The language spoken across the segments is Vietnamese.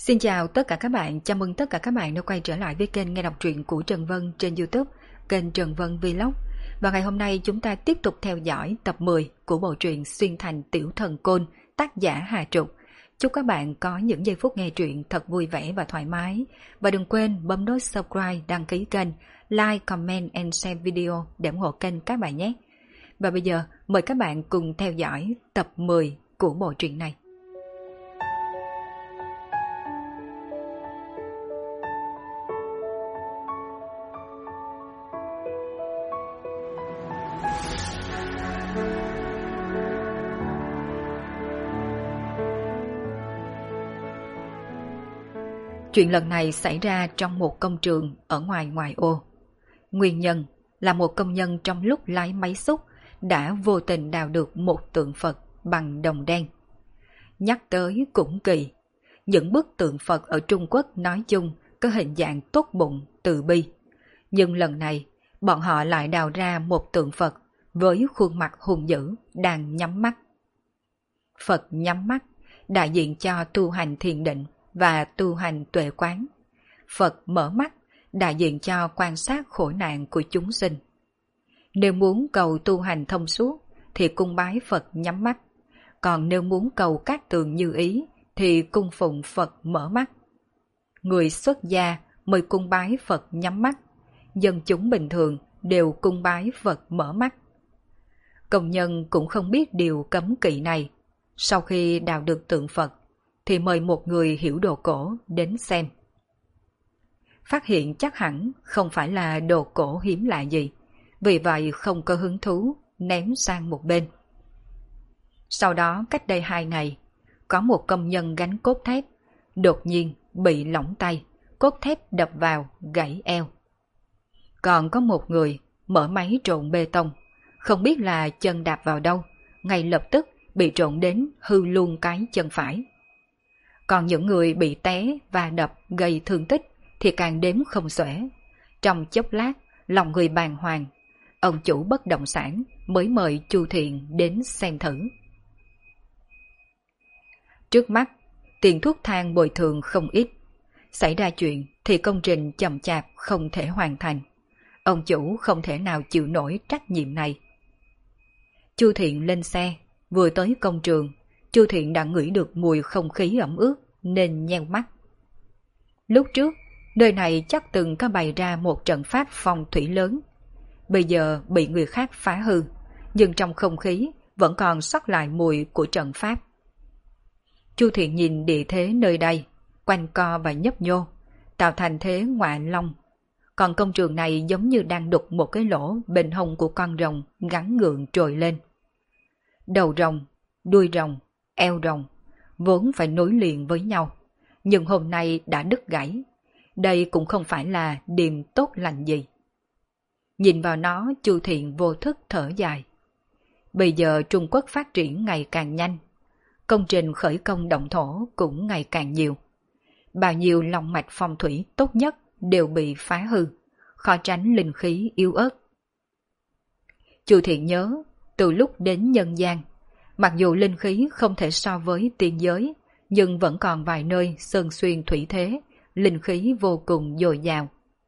Xin chào tất cả các bạn, chào mừng tất cả các bạn đã quay trở lại với kênh nghe đọc truyện của Trần Vân trên YouTube, kênh Trần Vân Vlog. Và ngày hôm nay chúng ta tiếp tục theo dõi tập 10 của bộ truyện Xuyên Thành Tiểu Thần Côn, tác giả Hà Trục. Chúc các bạn có những giây phút nghe truyện thật vui vẻ và thoải mái. Và đừng quên bấm nút subscribe, đăng ký kênh, like, comment and share video để ủng hộ kênh các bạn nhé. Và bây giờ mời các bạn cùng theo dõi tập 10 của bộ truyện này. Chuyện lần này xảy ra trong một công trường ở ngoài ngoại ô. Nguyên nhân là một công nhân trong lúc lái máy xúc đã vô tình đào được một tượng Phật bằng đồng đen. Nhắc tới cũng kỳ, những bức tượng Phật ở Trung Quốc nói chung có hình dạng tốt bụng, từ bi. Nhưng lần này, bọn họ lại đào ra một tượng Phật với khuôn mặt hung dữ đang nhắm mắt. Phật nhắm mắt, đại diện cho tu hành thiền định và tu hành tuệ quán. Phật mở mắt, đại diện cho quan sát khổ nạn của chúng sinh. Nếu muốn cầu tu hành thông suốt thì cung bái Phật nhắm mắt, còn nếu muốn cầu các tường như ý thì cung phụng Phật mở mắt. Người xuất gia mới cung bái Phật nhắm mắt, dân chúng bình thường đều cung bái Phật mở mắt. Công nhân cũng không biết điều cấm kỵ này. Sau khi đào được tượng Phật thì mời một người hiểu đồ cổ đến xem. Phát hiện chắc hẳn không phải là đồ cổ hiếm lạ gì, vì vậy không có hứng thú, ném sang một bên. Sau đó cách đây 2 ngày, có một công nhân gánh cốt thép, đột nhiên bị lỏng tay, cốt thép đập vào, gãy eo. Còn có một người mở máy trộn bê tông, không biết là chân đạp vào đâu, ngay lập tức bị trộn đến hư luôn cái chân phải. Còn những người bị té và đập gây thương tích thì càng đếm không xuể. Trong chốc lát, lòng người bàng hoàng, ông chủ bất động sản mới mời Chu Thiện đến xem thử. Trước mắt, tiền thuốc thang bồi thường không ít. Xảy ra chuyện thì công trình chậm chạp không thể hoàn thành. Ông chủ không thể nào chịu nổi trách nhiệm này. Chu Thiện lên xe, vừa tới công trường, Chu Thiện đã ngửi được mùi không khí ẩm ướt nên nheo mắt. Lúc trước, nơi này chắc từng có bày ra một trận pháp phong thủy lớn. Bây giờ bị người khác phá hư, nhưng trong không khí vẫn còn sót lại mùi của trận pháp. Chu Thiện nhìn địa thế nơi đây, quanh co và nhấp nhô, tạo thành thế ngọa long. Còn công trường này giống như đang đục một cái lỗ bên hông của con rồng gắn gượng trồi lên. Đầu rồng, đuôi rồng, eo rồng vốn phải nối liền với nhau, nhưng hôm nay đã đứt gãy. Đây cũng không phải là điềm tốt lành gì. Nhìn vào nó, Chu Thiện vô thức thở dài. Bây giờ Trung Quốc phát triển ngày càng nhanh, công trình khởi công động thổ cũng ngày càng nhiều. Bao nhiêu long mạch phong thủy tốt nhất đều bị phá hư, khó tránh linh khí yếu ớt. Chu Thiện nhớ, từ lúc đến nhân gian, mặc dù linh khí không thể so với tiên giới, nhưng vẫn còn vài nơi sơn xuyên thủy thế, linh khí vô cùng dồi dào.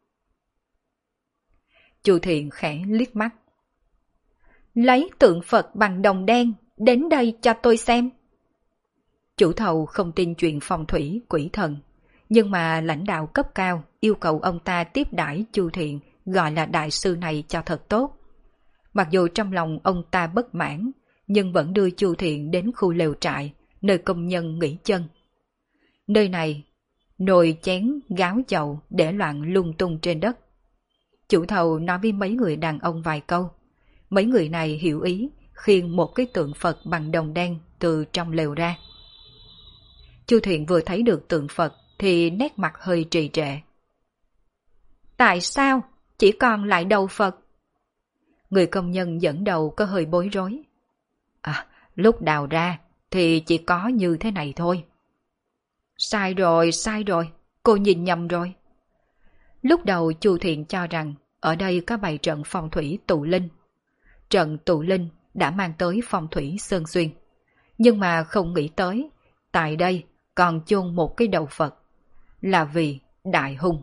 Chu Thiện khẽ liếc mắt. Lấy tượng Phật bằng đồng đen đến đây cho tôi xem. Chủ thầu không tin chuyện phong thủy quỷ thần, nhưng mà lãnh đạo cấp cao yêu cầu ông ta tiếp đãi Chu Thiện gọi là đại sư này cho thật tốt. Mặc dù trong lòng ông ta bất mãn, nhưng vẫn đưa Chu Thiện đến khu lều trại, nơi công nhân nghỉ chân. Nơi này, nồi chén, gáo chậu để loạn lung tung trên đất. Chủ thầu nói với mấy người đàn ông vài câu. Mấy người này hiểu ý, khiêng một cái tượng Phật bằng đồng đen từ trong lều ra. Chu Thiện vừa thấy được tượng Phật thì nét mặt hơi trì trệ. Tại sao chỉ còn lại đầu Phật? Người công nhân dẫn đầu có hơi bối rối. Lúc đào ra thì chỉ có như thế này thôi. Sai rồi, cô nhìn nhầm rồi. Lúc đầu Chu Thiện cho rằng ở đây có bày trận phong thủy tụ linh. Trận tụ linh đã mang tới phong thủy sơn xuyên. Nhưng mà không nghĩ tới, tại đây còn chôn một cái đầu Phật. là vì đại hung.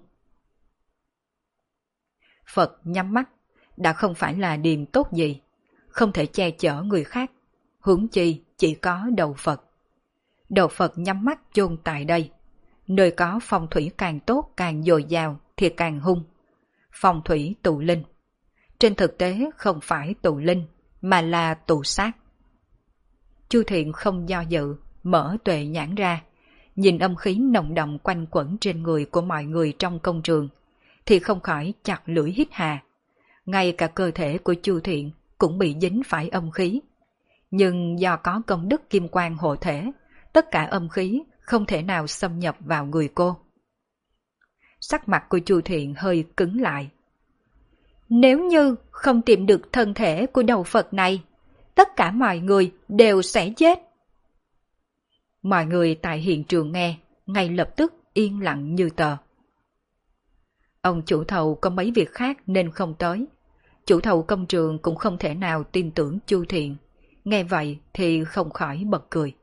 Phật nhắm mắt đã không phải là điềm tốt gì, không thể che chở người khác, huống chi chỉ có đầu Phật. Đầu Phật nhắm mắt chôn tại đây, nơi có phong thủy càng tốt càng dồi dào thì càng hung. Phong thủy tụ linh, trên thực tế không phải tụ linh mà là tụ sát. Chu Thiện không do dự, mở tuệ nhãn ra, nhìn âm khí nồng đậm quanh quẩn trên người của mọi người trong công trường, thì không khỏi chặt lưỡi hít hà. Ngay cả cơ thể của Chu Thiện cũng bị dính phải âm khí. Nhưng do có công đức kim quang hộ thể, tất cả âm khí không thể nào xâm nhập vào người cô. Sắc mặt của Chu Thiện hơi cứng lại. Nếu như không tìm được thân thể của đầu Phật này, tất cả mọi người đều sẽ chết. Mọi người tại hiện trường nghe, ngay lập tức yên lặng như tờ. Ông chủ thầu có mấy việc khác nên không tới. Chủ thầu công trường cũng không thể nào tin tưởng Chu Thiện. Nghe vậy thì không khỏi bật cười.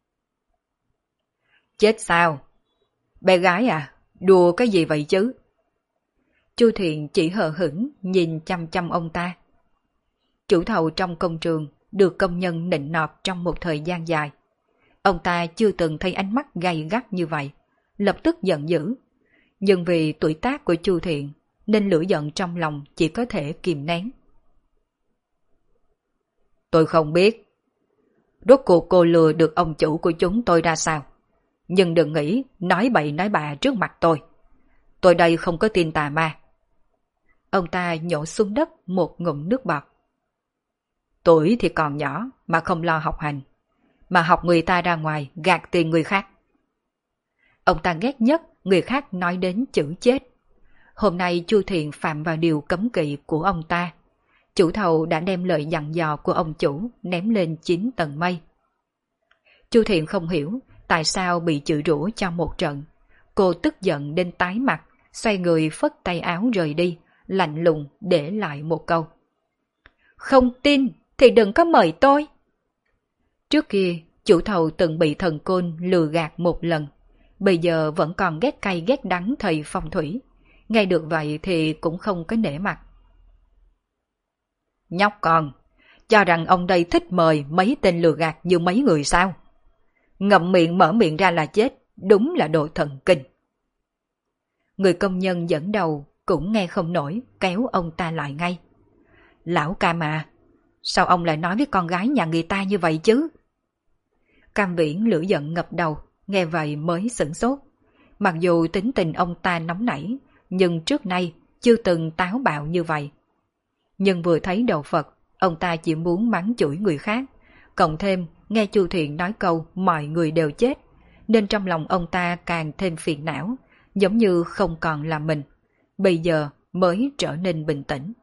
Chết sao? Bé gái à, đùa cái gì vậy chứ? Chu Thiện chỉ hờ hững nhìn chăm chăm ông ta. Chủ thầu trong công trường được công nhân nịnh nọt trong một thời gian dài. Ông ta chưa từng thấy ánh mắt gay gắt như vậy, lập tức giận dữ. Nhưng vì tuổi tác của Chu Thiện nên lửa giận trong lòng chỉ có thể kìm nén. Tôi không biết rốt cuộc cô lừa được ông chủ của chúng tôi ra sao. Nhưng đừng nghĩ nói bậy nói bạ trước mặt tôi. Tôi đây không có tin tà ma. Ông ta nhổ xuống đất một ngụm nước bọt. Tuổi thì còn nhỏ mà không lo học hành, mà học người ta ra ngoài gạt tiền người khác. Ông ta ghét nhất người khác nói đến chữ chết. Hôm nay Chu Thiện phạm vào điều cấm kỵ của ông ta. Chủ thầu đã đem lời dặn dò của ông chủ ném lên 9 tầng mây. Chu Thiện không hiểu tại sao bị chửi rủa cho một trận. Cô tức giận đến tái mặt, xoay người phất tay áo rời đi, lạnh lùng để lại một câu. Không tin thì đừng có mời tôi. Trước kia, chủ thầu từng bị thần côn lừa gạt một lần. Bây giờ vẫn còn ghét cay ghét đắng thầy phong thủy. Nghe được vậy thì cũng không có nể mặt. Nhóc con, cho rằng ông đây thích mời mấy tên lừa gạt như mấy người sao? Ngậm miệng mở miệng ra là chết, đúng là đồ thần kinh. Người công nhân dẫn đầu cũng nghe không nổi, kéo ông ta lại ngay. Lão Cam à, sao ông lại nói với con gái nhà người ta như vậy chứ? Cam Viễn lửa giận ngập đầu, nghe vậy mới sửng sốt. Mặc dù tính tình ông ta nóng nảy, nhưng trước nay chưa từng táo bạo như vậy. Nhưng vừa thấy đầu Phật, ông ta chỉ muốn mắng chửi người khác. Cộng thêm nghe Chu Thiện nói câu mọi người đều chết, nên trong lòng ông ta càng thêm phiền não, giống như không còn là mình. Bây giờ mới trở nên bình tĩnh.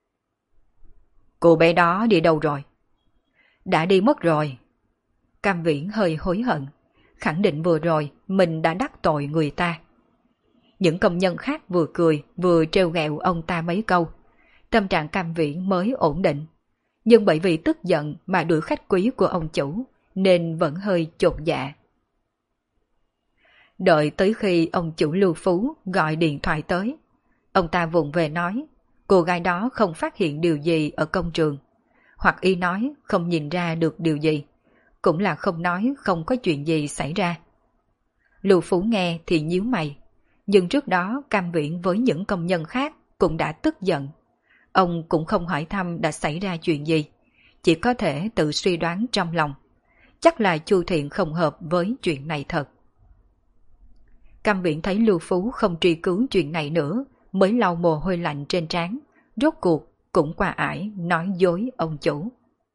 Cô bé đó đi đâu rồi? Đã đi mất rồi. Cam Viễn hơi hối hận, khẳng định vừa rồi mình đã đắc tội người ta. Những công nhân khác vừa cười vừa trêu ghẹo ông ta mấy câu. Tâm trạng Cam Viễn mới ổn định. Nhưng bởi vì tức giận mà đuổi khách quý của ông chủ, nên vẫn hơi chột dạ. Đợi tới khi ông chủ Lưu Phú gọi điện thoại tới, ông ta vụng về nói cô gái đó không phát hiện điều gì ở công trường, hoặc y nói không nhìn ra được điều gì, cũng là không nói không có chuyện gì xảy ra. Lưu Phú nghe thì nhíu mày, nhưng trước đó Cam Viễn với những công nhân khác cũng đã tức giận. Ông cũng không hỏi thăm đã xảy ra chuyện gì, chỉ có thể tự suy đoán trong lòng. Chắc là Chu Thiện không hợp với chuyện này thật. Cam Viễn thấy Lưu Phú không truy cứu chuyện này nữa, mới lau mồ hôi lạnh trên trán, rốt cuộc cũng qua ải nói dối ông chủ.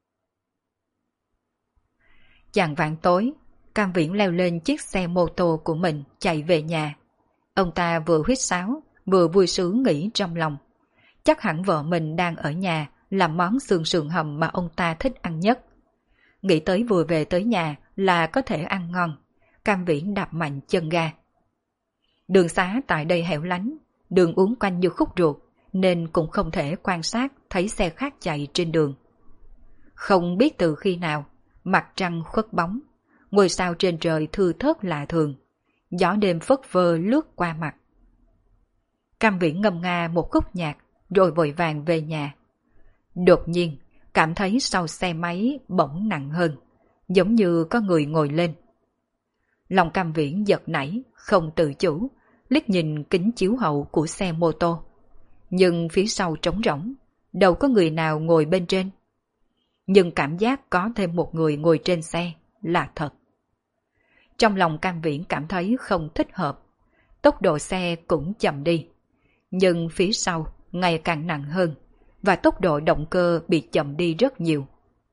Chạng vạng tối, Cam Viễn leo lên chiếc xe mô tô của mình chạy về nhà. Ông ta vừa huýt sáo, vừa vui sướng nghĩ trong lòng. Chắc hẳn vợ mình đang ở nhà làm món xương sườn hầm mà ông ta thích ăn nhất. Nghĩ tới vừa về tới nhà là có thể ăn ngon, Cam Viễn đạp mạnh chân ga. Đường xá tại đây hẻo lánh, đường uốn quanh như khúc ruột, nên cũng không thể quan sát thấy xe khác chạy trên đường. Không biết từ khi nào, mặt trăng khuất bóng, ngôi sao trên trời thưa thớt lạ thường, gió đêm phất phơ lướt qua mặt. Cam Viễn ngâm nga một khúc nhạc rồi vội vàng về nhà. Đột nhiên, cảm thấy sau xe máy bỗng nặng hơn, giống như có người ngồi lên. Lòng Cam Viễn giật nảy, không tự chủ, liếc nhìn kính chiếu hậu của xe mô tô. Nhưng phía sau trống rỗng, đâu có người nào ngồi bên trên. Nhưng cảm giác có thêm một người ngồi trên xe là thật. Trong lòng Cam Viễn cảm thấy không thích hợp, tốc độ xe cũng chậm đi. Nhưng phía sau ngày càng nặng hơn, và tốc độ động cơ bị chậm đi rất nhiều.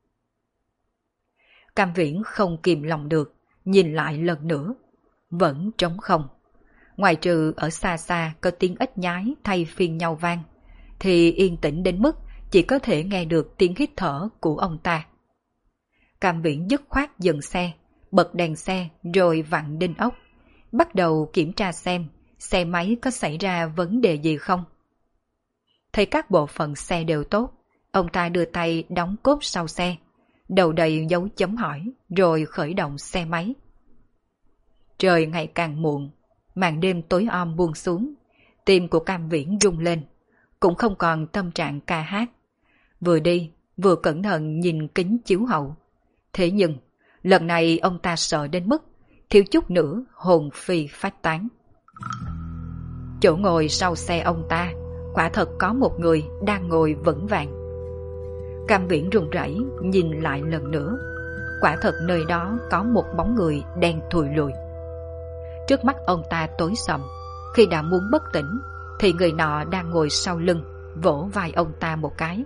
Cam Viễn không kìm lòng được, nhìn lại lần nữa, vẫn trống không. Ngoài trừ ở xa xa có tiếng ếch nhái thay phiên nhau vang, thì yên tĩnh đến mức chỉ có thể nghe được tiếng hít thở của ông ta. Cam Viễn dứt khoát dừng xe, bật đèn xe rồi vặn đinh ốc, bắt đầu kiểm tra xem xe máy có xảy ra vấn đề gì không. Thấy các bộ phận xe đều tốt, ông ta đưa tay đóng cốp sau xe, đầu đầy dấu chấm hỏi rồi khởi động xe máy. Trời ngày càng muộn, màn đêm tối om buông xuống, tim của Cam Viễn rung lên, cũng không còn tâm trạng ca hát. Vừa đi, vừa cẩn thận nhìn kính chiếu hậu. Thế nhưng, lần này ông ta sợ đến mức, thiếu chút nữa hồn phi phách tán. Chỗ ngồi sau xe ông ta, quả thật có một người đang ngồi vững vàng. Cam Viễn run rẩy nhìn lại lần nữa, quả thật nơi đó có một bóng người đen thùi lùi. Trước mắt ông ta tối sầm, khi đã muốn bất tỉnh, thì người nọ đang ngồi sau lưng, vỗ vai ông ta một cái.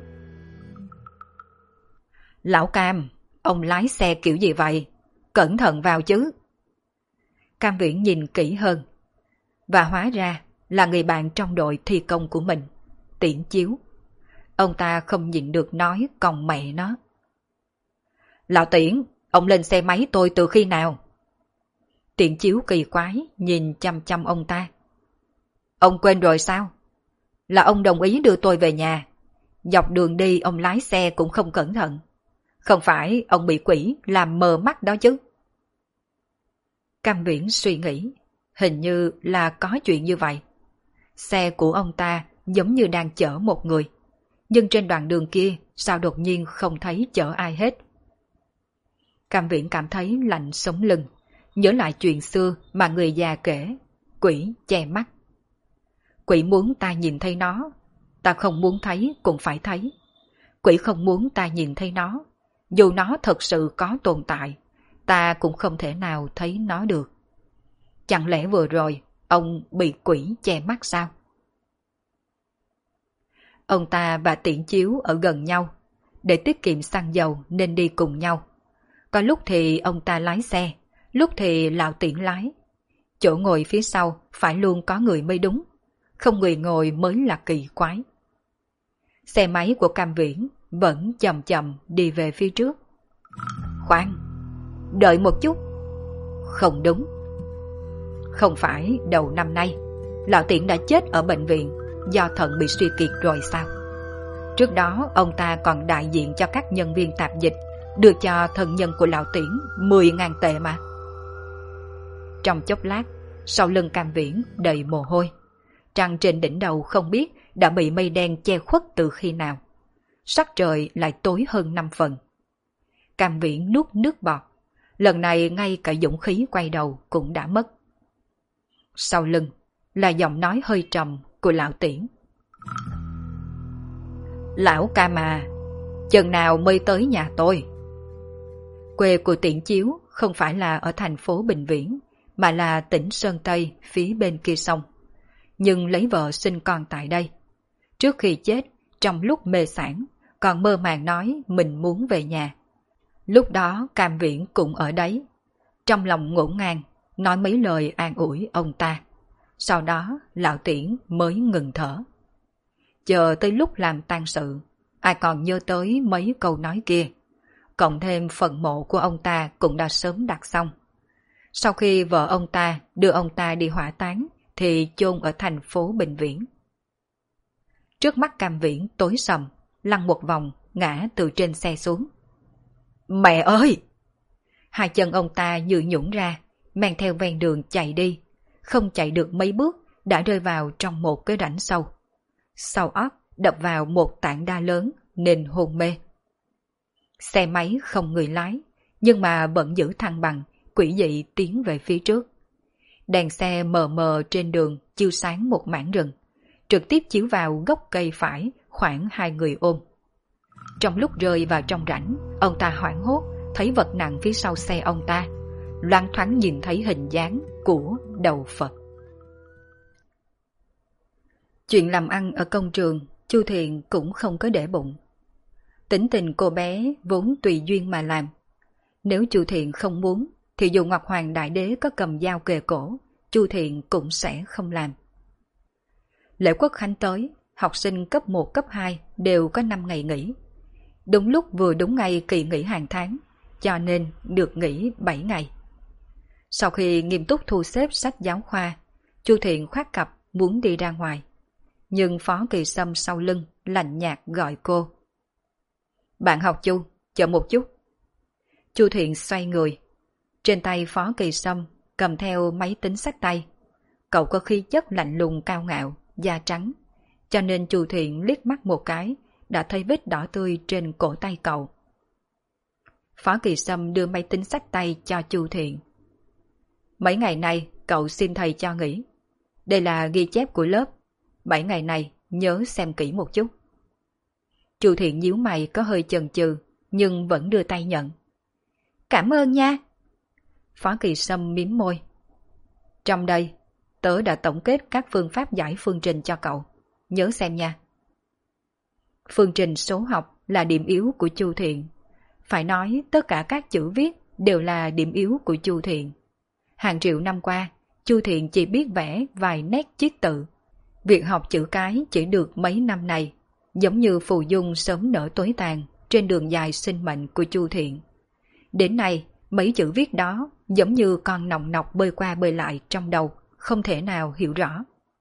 Lão Cam, ông lái xe kiểu gì vậy? Cẩn thận vào chứ. Cam Viễn nhìn kỹ hơn, và hóa ra là người bạn trong đội thi công của mình, Tiễn Chiếu. Ông ta không nhịn được nói còn mẹ nó. Lão Tiễn, ông lên xe máy tôi từ khi nào? Tiễn Chiếu kỳ quái nhìn chăm chăm ông ta. Ông quên rồi sao? Là ông đồng ý đưa tôi về nhà. Dọc đường đi ông lái xe cũng không cẩn thận. Không phải ông bị quỷ làm mờ mắt đó chứ? Cam Viễn suy nghĩ, hình như là có chuyện như vậy. Xe của ông ta giống như đang chở một người, nhưng trên đoạn đường kia sao đột nhiên không thấy chở ai hết. Cam Viễn cảm thấy lạnh sống lưng, nhớ lại chuyện xưa mà người già kể, quỷ che mắt. Quỷ muốn ta nhìn thấy nó, ta không muốn thấy cũng phải thấy. Quỷ không muốn ta nhìn thấy nó, dù nó thật sự có tồn tại, ta cũng không thể nào thấy nó được. Chẳng lẽ vừa rồi ông bị quỷ che mắt sao? Ông ta và Tiễn Chiếu ở gần nhau, để tiết kiệm xăng dầu nên đi cùng nhau. Có lúc thì ông ta lái xe, lúc thì lão Tiễn lái. Chỗ ngồi phía sau phải luôn có người mới đúng, không người ngồi mới là kỳ quái. Xe máy của Cam Viễn vẫn chậm chậm đi về phía trước. Khoan, đợi một chút. Không đúng. Không phải đầu năm nay lão Tiễn đã chết ở bệnh viện do thận bị suy kiệt rồi sao? Trước đó ông ta còn đại diện cho các nhân viên tạp dịch, đưa cho thân nhân của lão Tiễn 10.000 tệ mà. Trong chốc lát, sau lưng Cam Viễn đầy mồ hôi. Trăng trên đỉnh đầu không biết đã bị mây đen che khuất từ khi nào. Sắc trời lại tối hơn 5 phần. Cam Viễn nuốt nước bọt. Lần này ngay cả dũng khí quay đầu cũng đã mất. Sau lưng là giọng nói hơi trầm của lão Tiễn. Lão Cam à, chừng nào mới tới nhà tôi? Quê của Tiễn Chiếu không phải là ở thành phố Bình Viễn, mà là tỉnh Sơn Tây phía bên kia sông. Nhưng lấy vợ sinh con tại đây. Trước khi chết, trong lúc mê sản, còn mơ màng nói mình muốn về nhà. Lúc đó Cam Viễn cũng ở đấy. Trong lòng ngổn ngang, nói mấy lời an ủi ông ta. Sau đó lão Tiễn mới ngừng thở. Chờ tới lúc làm tang sự, ai còn nhớ tới mấy câu nói kia. Cộng thêm phần mộ của ông ta cũng đã sớm đặt xong. Sau khi vợ ông ta đưa ông ta đi hỏa táng, thì chôn ở thành phố Bình Viễn. Trước mắt Cam Viễn tối sầm, lăn một vòng, ngã từ trên xe xuống. Mẹ ơi! Hai chân ông ta như nhũn ra, men theo ven đường chạy đi, không chạy được mấy bước đã rơi vào trong một cái rãnh sâu. Sau óc đập vào một tảng đá lớn nên hôn mê. Xe máy không người lái, nhưng mà vẫn giữ thăng bằng, quỷ dị tiến về phía trước. Đèn xe mờ mờ trên đường chiếu sáng một mảng rừng, trực tiếp chiếu vào gốc cây phải khoảng 2 người ôm. Trong lúc rơi vào trong rãnh, ông ta hoảng hốt thấy vật nặng phía sau xe ông ta, loáng thoáng nhìn thấy hình dáng của đầu Phật. Chuyện làm ăn ở công trường, Chu Thiện cũng không có để bụng. Tính tình cô bé vốn tùy duyên mà làm. Nếu Chu Thiện không muốn, thì dù Ngọc Hoàng Đại Đế có cầm dao kề cổ, Chu Thiện cũng sẽ không làm. Lễ Quốc Khánh tới, học sinh cấp 1, cấp 2 đều có 5 ngày nghỉ. Đúng lúc vừa đúng ngày kỳ nghỉ hàng tháng, cho nên được nghỉ 7 ngày. Sau khi nghiêm túc thu xếp sách giáo khoa, Chu Thiện khoác cặp muốn đi ra ngoài. Nhưng Phó Kỳ Sâm sau lưng lạnh nhạt gọi cô. Bạn học Chu, chờ một chút. Chu Thiện xoay người. Trên tay Phó Kỳ Sâm cầm theo máy tính xách tay. Cậu có khí chất lạnh lùng cao ngạo, da trắng, cho nên Chu Thiện liếc mắt một cái đã thấy vết đỏ tươi trên cổ tay cậu. Phó Kỳ Sâm đưa máy tính xách tay cho Chu Thiện. Mấy ngày nay cậu xin thầy cho nghỉ. Đây là ghi chép của lớp. 7 ngày này nhớ xem kỹ một chút. Chu Thiện nhíu mày có hơi chần chừ, nhưng vẫn đưa tay nhận. Cảm ơn nha. Phó Kỳ Sâm mím môi. Trong đây, tớ đã tổng kết các phương pháp giải phương trình cho cậu. Nhớ xem nha. Phương trình số học là điểm yếu của Chu Thiện. Phải nói tất cả các chữ viết đều là điểm yếu của Chu Thiện. Hàng triệu năm qua, Chu Thiện chỉ biết vẽ vài nét chiết tự. Việc học chữ cái chỉ được mấy năm này, giống như phù dung sớm nở tối tàn trên đường dài sinh mệnh của Chu Thiện. Đến nay, mấy chữ viết đó giống như con nòng nọc bơi qua bơi lại trong đầu, không thể nào hiểu rõ.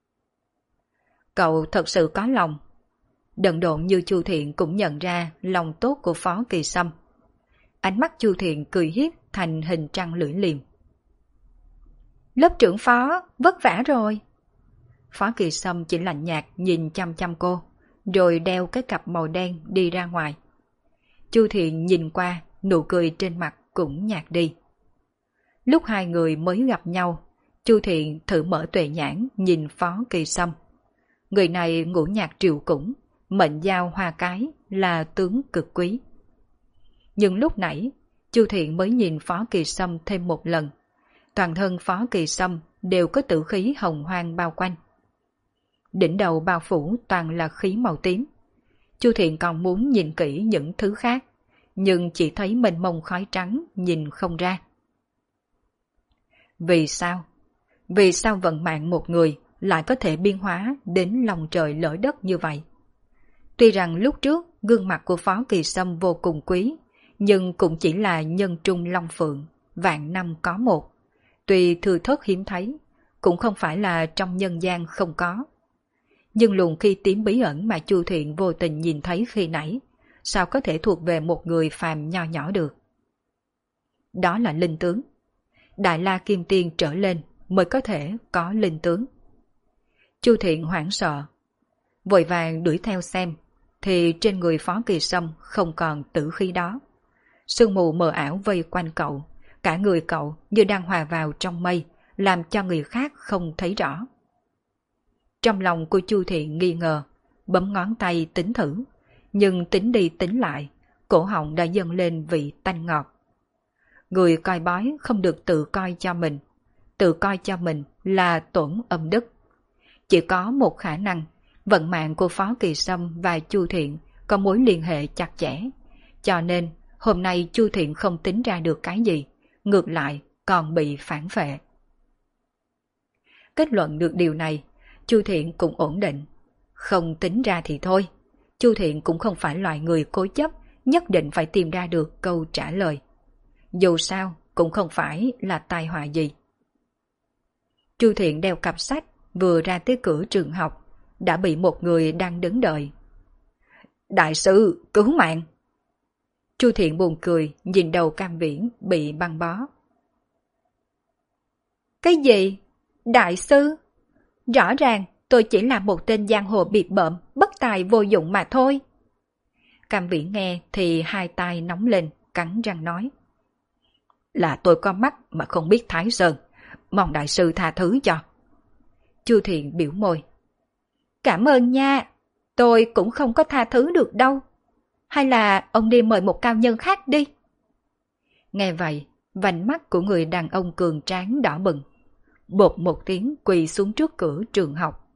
Cậu thật sự có lòng. Đần độn như Chu Thiện cũng nhận ra lòng tốt của Phó Kỳ Sâm. Ánh mắt Chu Thiện cười hiếp thành hình trăng lưỡi liềm. Lớp trưởng Phó, vất vả rồi. Phó Kỳ Sâm chỉ lạnh nhạt nhìn chăm chăm cô, rồi đeo cái cặp màu đen đi ra ngoài. Chu Thiện nhìn qua, nụ cười trên mặt cũng nhạt đi. Lúc hai người mới gặp nhau, Chu Thiện thử mở tuệ nhãn nhìn Phó Kỳ Sâm. Người này ngũ nhạc triều củng, mệnh giao hoa cái, là tướng cực quý. Nhưng lúc nãy, Chu Thiện mới nhìn Phó Kỳ Sâm thêm một lần. Toàn thân Phó Kỳ Sâm đều có tử khí hồng hoang bao quanh. Đỉnh đầu bao phủ toàn là khí màu tím. Chu Thiện còn muốn nhìn kỹ những thứ khác, nhưng chỉ thấy mênh mông khói trắng nhìn không ra. Vì sao? Vì sao vận mạng một người lại có thể biến hóa đến lòng trời lỡ đất như vậy? Tuy rằng lúc trước gương mặt của Phó Kỳ Sâm vô cùng quý, nhưng cũng chỉ là nhân trung long phượng, vạn năm có một. Tuy thừa thớt hiếm thấy, cũng không phải là trong nhân gian không có. Nhưng luồng khi tím bí ẩn mà Chu Thiện vô tình nhìn thấy khi nãy, sao có thể thuộc về một người phàm nho nhỏ được? Đó là linh tướng. Đại La Kim Tiên trở lên mới có thể có linh tướng. Chu Thiện hoảng sợ, vội vàng đuổi theo xem, thì trên người Phó Kỳ Sâm không còn tử khí đó. Sương mù mờ ảo vây quanh cậu, cả người cậu như đang hòa vào trong mây, làm cho người khác không thấy rõ. Trong lòng của Chu Thiện nghi ngờ, bấm ngón tay tính thử, nhưng tính đi tính lại, cổ họng đã dâng lên vị tanh ngọt. Người coi bói không được tự coi cho mình, tự coi cho mình là tổn âm đức. Chỉ có một khả năng, vận mạng của Phó Kỳ Sâm và Chu Thiện có mối liên hệ chặt chẽ, cho nên hôm nay Chu Thiện không tính ra được cái gì, ngược lại còn bị phản phệ. Kết luận được điều này, Chu Thiện cũng ổn định. Không tính ra thì thôi, Chu Thiện cũng không phải loại người cố chấp, nhất định phải tìm ra được câu trả lời. Dù sao cũng không phải là tai họa gì. Chu Thiện đeo cặp sách, vừa ra tới cửa trường học, đã bị một người đang đứng đợi. Đại sư, cứu mạng! Chu Thiện buồn cười, nhìn đầu Cam Viễn bị băng bó. Cái gì? Đại sư, rõ ràng tôi chỉ là một tên giang hồ bịp bợm, bất tài vô dụng mà thôi. Cam Viễn nghe thì hai tai nóng lên, cắn răng nói. Là tôi có mắt mà không biết Thái Sơn, mong đại sư tha thứ cho. Chu Thiện biểu môi. Cảm ơn nha, tôi cũng không có tha thứ được đâu. Hay là ông đi mời một cao nhân khác đi. Nghe vậy, vành mắt của người đàn ông cường tráng đỏ bừng. Bột một tiếng quỳ xuống trước cửa trường học.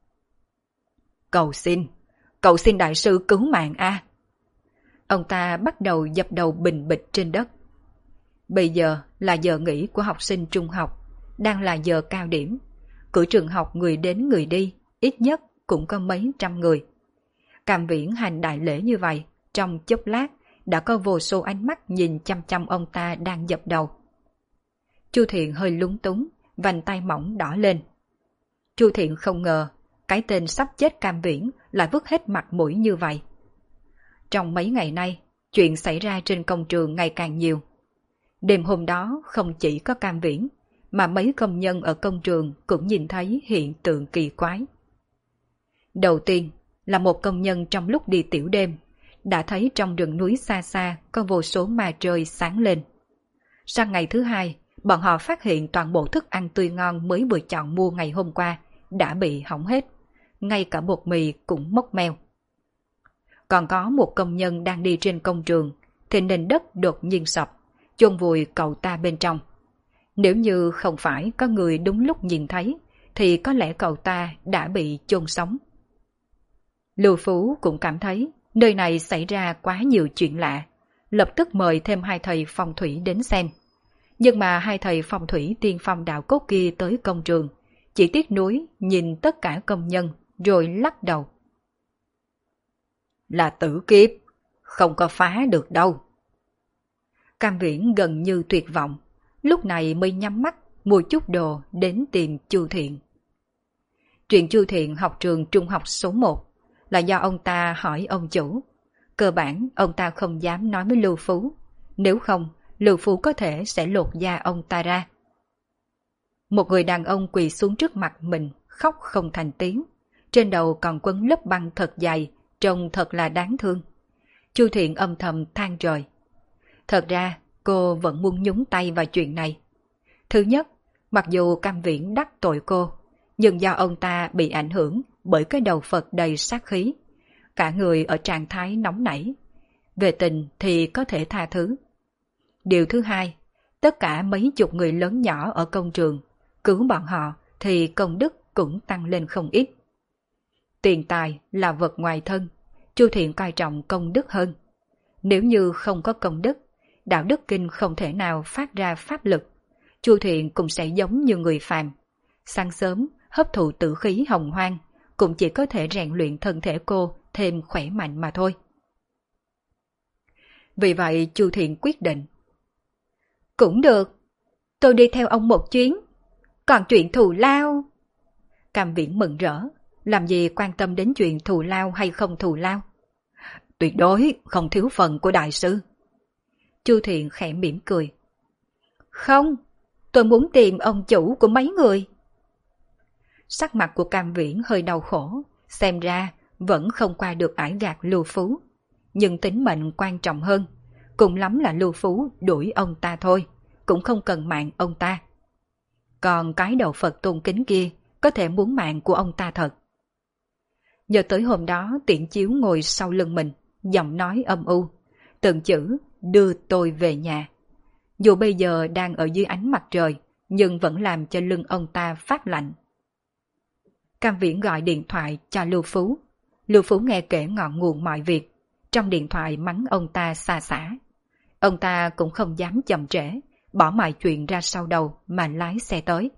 Cầu xin đại sư cứu mạng a. Ông ta bắt đầu dập đầu bình bịch trên đất. Bây giờ là giờ nghỉ của học sinh trung học, đang là giờ cao điểm. Cửa trường học người đến người đi, ít nhất cũng có mấy trăm người. Cam Viễn hành đại lễ như vậy, trong chốc lát đã có vô số ánh mắt nhìn chăm chăm ông ta đang dập đầu. Chu Thiện hơi lúng túng, vành tay mỏng đỏ lên. Chu Thiện không ngờ cái tên sắp chết Cam Viễn lại vứt hết mặt mũi như vậy. Trong mấy ngày nay, chuyện xảy ra trên công trường ngày càng nhiều. Đêm hôm đó không chỉ có Cam Viễn, mà mấy công nhân ở công trường cũng nhìn thấy hiện tượng kỳ quái. Đầu tiên là một công nhân trong lúc đi tiểu đêm, đã thấy trong rừng núi xa xa có vô số ma trời sáng lên. Sang ngày thứ hai, bọn họ phát hiện toàn bộ thức ăn tươi ngon mới vừa chọn mua ngày hôm qua đã bị hỏng hết, ngay cả bột mì cũng mốc meo. Còn có một công nhân đang đi trên công trường, thì nền đất đột nhiên sập, chôn vùi cậu ta bên trong. Nếu như không phải có người đúng lúc nhìn thấy, thì có lẽ cậu ta đã bị chôn sống. Lưu Phú cũng cảm thấy nơi này xảy ra quá nhiều chuyện lạ, lập tức mời thêm hai thầy phong thủy đến xem. Nhưng mà hai thầy phong thủy tiên phong đạo cốt kia tới công trường, chỉ tiếc nuối nhìn tất cả công nhân rồi lắc đầu. Là tử kiếp, không có phá được đâu. Cam Viễn gần như tuyệt vọng, lúc này mới nhắm mắt mua chút đồ đến tìm Chu Thiện. Chuyện Chu Thiện học trường trung học số 1 là do ông ta hỏi ông chủ. Cơ bản ông ta không dám nói với Lưu Phú, nếu không Lưu Phú có thể sẽ lột da ông ta ra. Một người đàn ông quỳ xuống trước mặt mình, khóc không thành tiếng, trên đầu còn quấn lớp băng thật dày, trông thật là đáng thương. Chu Thiện âm thầm than trời. Thật ra cô vẫn muốn nhúng tay vào chuyện này. Thứ nhất, mặc dù Cam Viễn đắc tội cô, nhưng do ông ta bị ảnh hưởng bởi cái đầu Phật đầy sát khí, cả người ở trạng thái nóng nảy. Về tình thì có thể tha thứ. Điều thứ hai, tất cả mấy chục người lớn nhỏ ở công trường, cứu bọn họ thì công đức cũng tăng lên không ít. Tiền tài là vật ngoài thân, Chu Thiện coi trọng công đức hơn. Nếu như không có công đức, đạo đức kinh không thể nào phát ra pháp lực, Chu Thiện cũng sẽ giống như người phàm. Sáng sớm hấp thụ tử khí hồng hoang, cũng chỉ có thể rèn luyện thân thể cô thêm khỏe mạnh mà thôi. Vì vậy Chu Thiện quyết định. Cũng được, tôi đi theo ông một chuyến. Còn chuyện thù lao... Cam Viễn mừng rỡ, làm gì quan tâm đến chuyện thù lao hay không thù lao. Tuyệt đối không thiếu phần của đại sư. Chu Thiện khẽ mỉm cười. Không, tôi muốn tìm ông chủ của mấy người. Sắc mặt của Cam Viễn hơi đau khổ, xem ra vẫn không qua được ải gạt Lưu Phú. Nhưng tính mệnh quan trọng hơn, cùng lắm là Lưu Phú đuổi ông ta thôi, cũng không cần mạng ông ta. Còn cái đầu Phật tôn kính kia có thể muốn mạng của ông ta thật. Nhớ tới hôm đó Tiễn Chiếu ngồi sau lưng mình, giọng nói âm u, từng chữ đưa tôi về nhà. Dù bây giờ đang ở dưới ánh mặt trời, nhưng vẫn làm cho lưng ông ta phát lạnh. Cam Viễn gọi điện thoại cho Lưu Phú. Lưu Phú nghe kể ngọn nguồn mọi việc, trong điện thoại mắng ông ta xa xả. Ông ta cũng không dám chậm trễ, bỏ mọi chuyện ra sau đầu mà lái xe tới.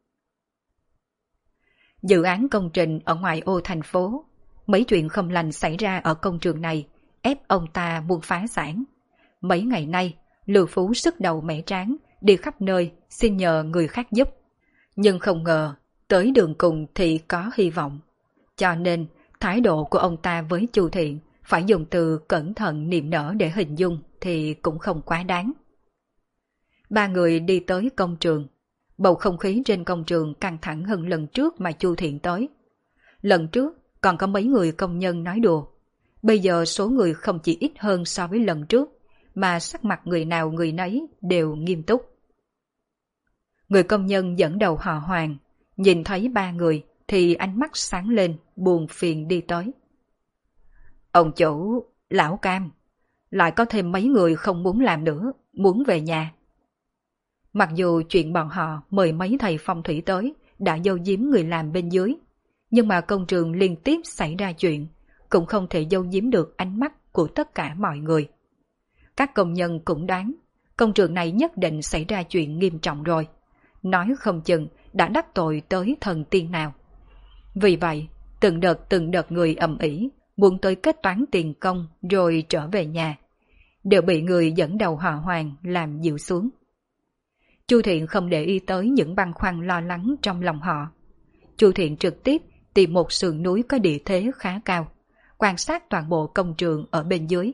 Dự án công trình ở ngoại ô thành phố, mấy chuyện không lành xảy ra ở công trường này, ép ông ta muốn phá sản. Mấy ngày nay, Lưu Phú sức đầu mẻ trán, đi khắp nơi xin nhờ người khác giúp. Nhưng không ngờ, tới đường cùng thì có hy vọng. Cho nên, thái độ của ông ta với Chu Thiện phải dùng từ cẩn thận niềm nở để hình dung thì cũng không quá đáng. Ba người đi tới công trường. Bầu không khí trên công trường căng thẳng hơn lần trước mà Chu Thiện tới. Lần trước còn có mấy người công nhân nói đùa. Bây giờ số người không chỉ ít hơn so với lần trước, mà sắc mặt người nào người nấy đều nghiêm túc. Người công nhân dẫn đầu họ Hoàng, nhìn thấy ba người thì ánh mắt sáng lên, buồn phiền đi tới. Ông chủ, lão Cam, lại có thêm mấy người không muốn làm nữa, muốn về nhà. Mặc dù chuyện bọn họ mời mấy thầy phong thủy tới đã giấu giếm người làm bên dưới, nhưng mà công trường liên tiếp xảy ra chuyện, cũng không thể giấu giếm được ánh mắt của tất cả mọi người. Các công nhân cũng đoán, công trường này nhất định xảy ra chuyện nghiêm trọng rồi, nói không chừng đã đắc tội tới thần tiên nào. Vì vậy, từng đợt người ầm ĩ muốn tới kết toán tiền công rồi trở về nhà, đều bị người dẫn đầu họ Hoàng làm dịu xuống. Chu Thiện không để ý tới những băn khoăn lo lắng trong lòng họ. Chu Thiện trực tiếp tìm một sườn núi có địa thế khá cao, quan sát toàn bộ công trường ở bên dưới.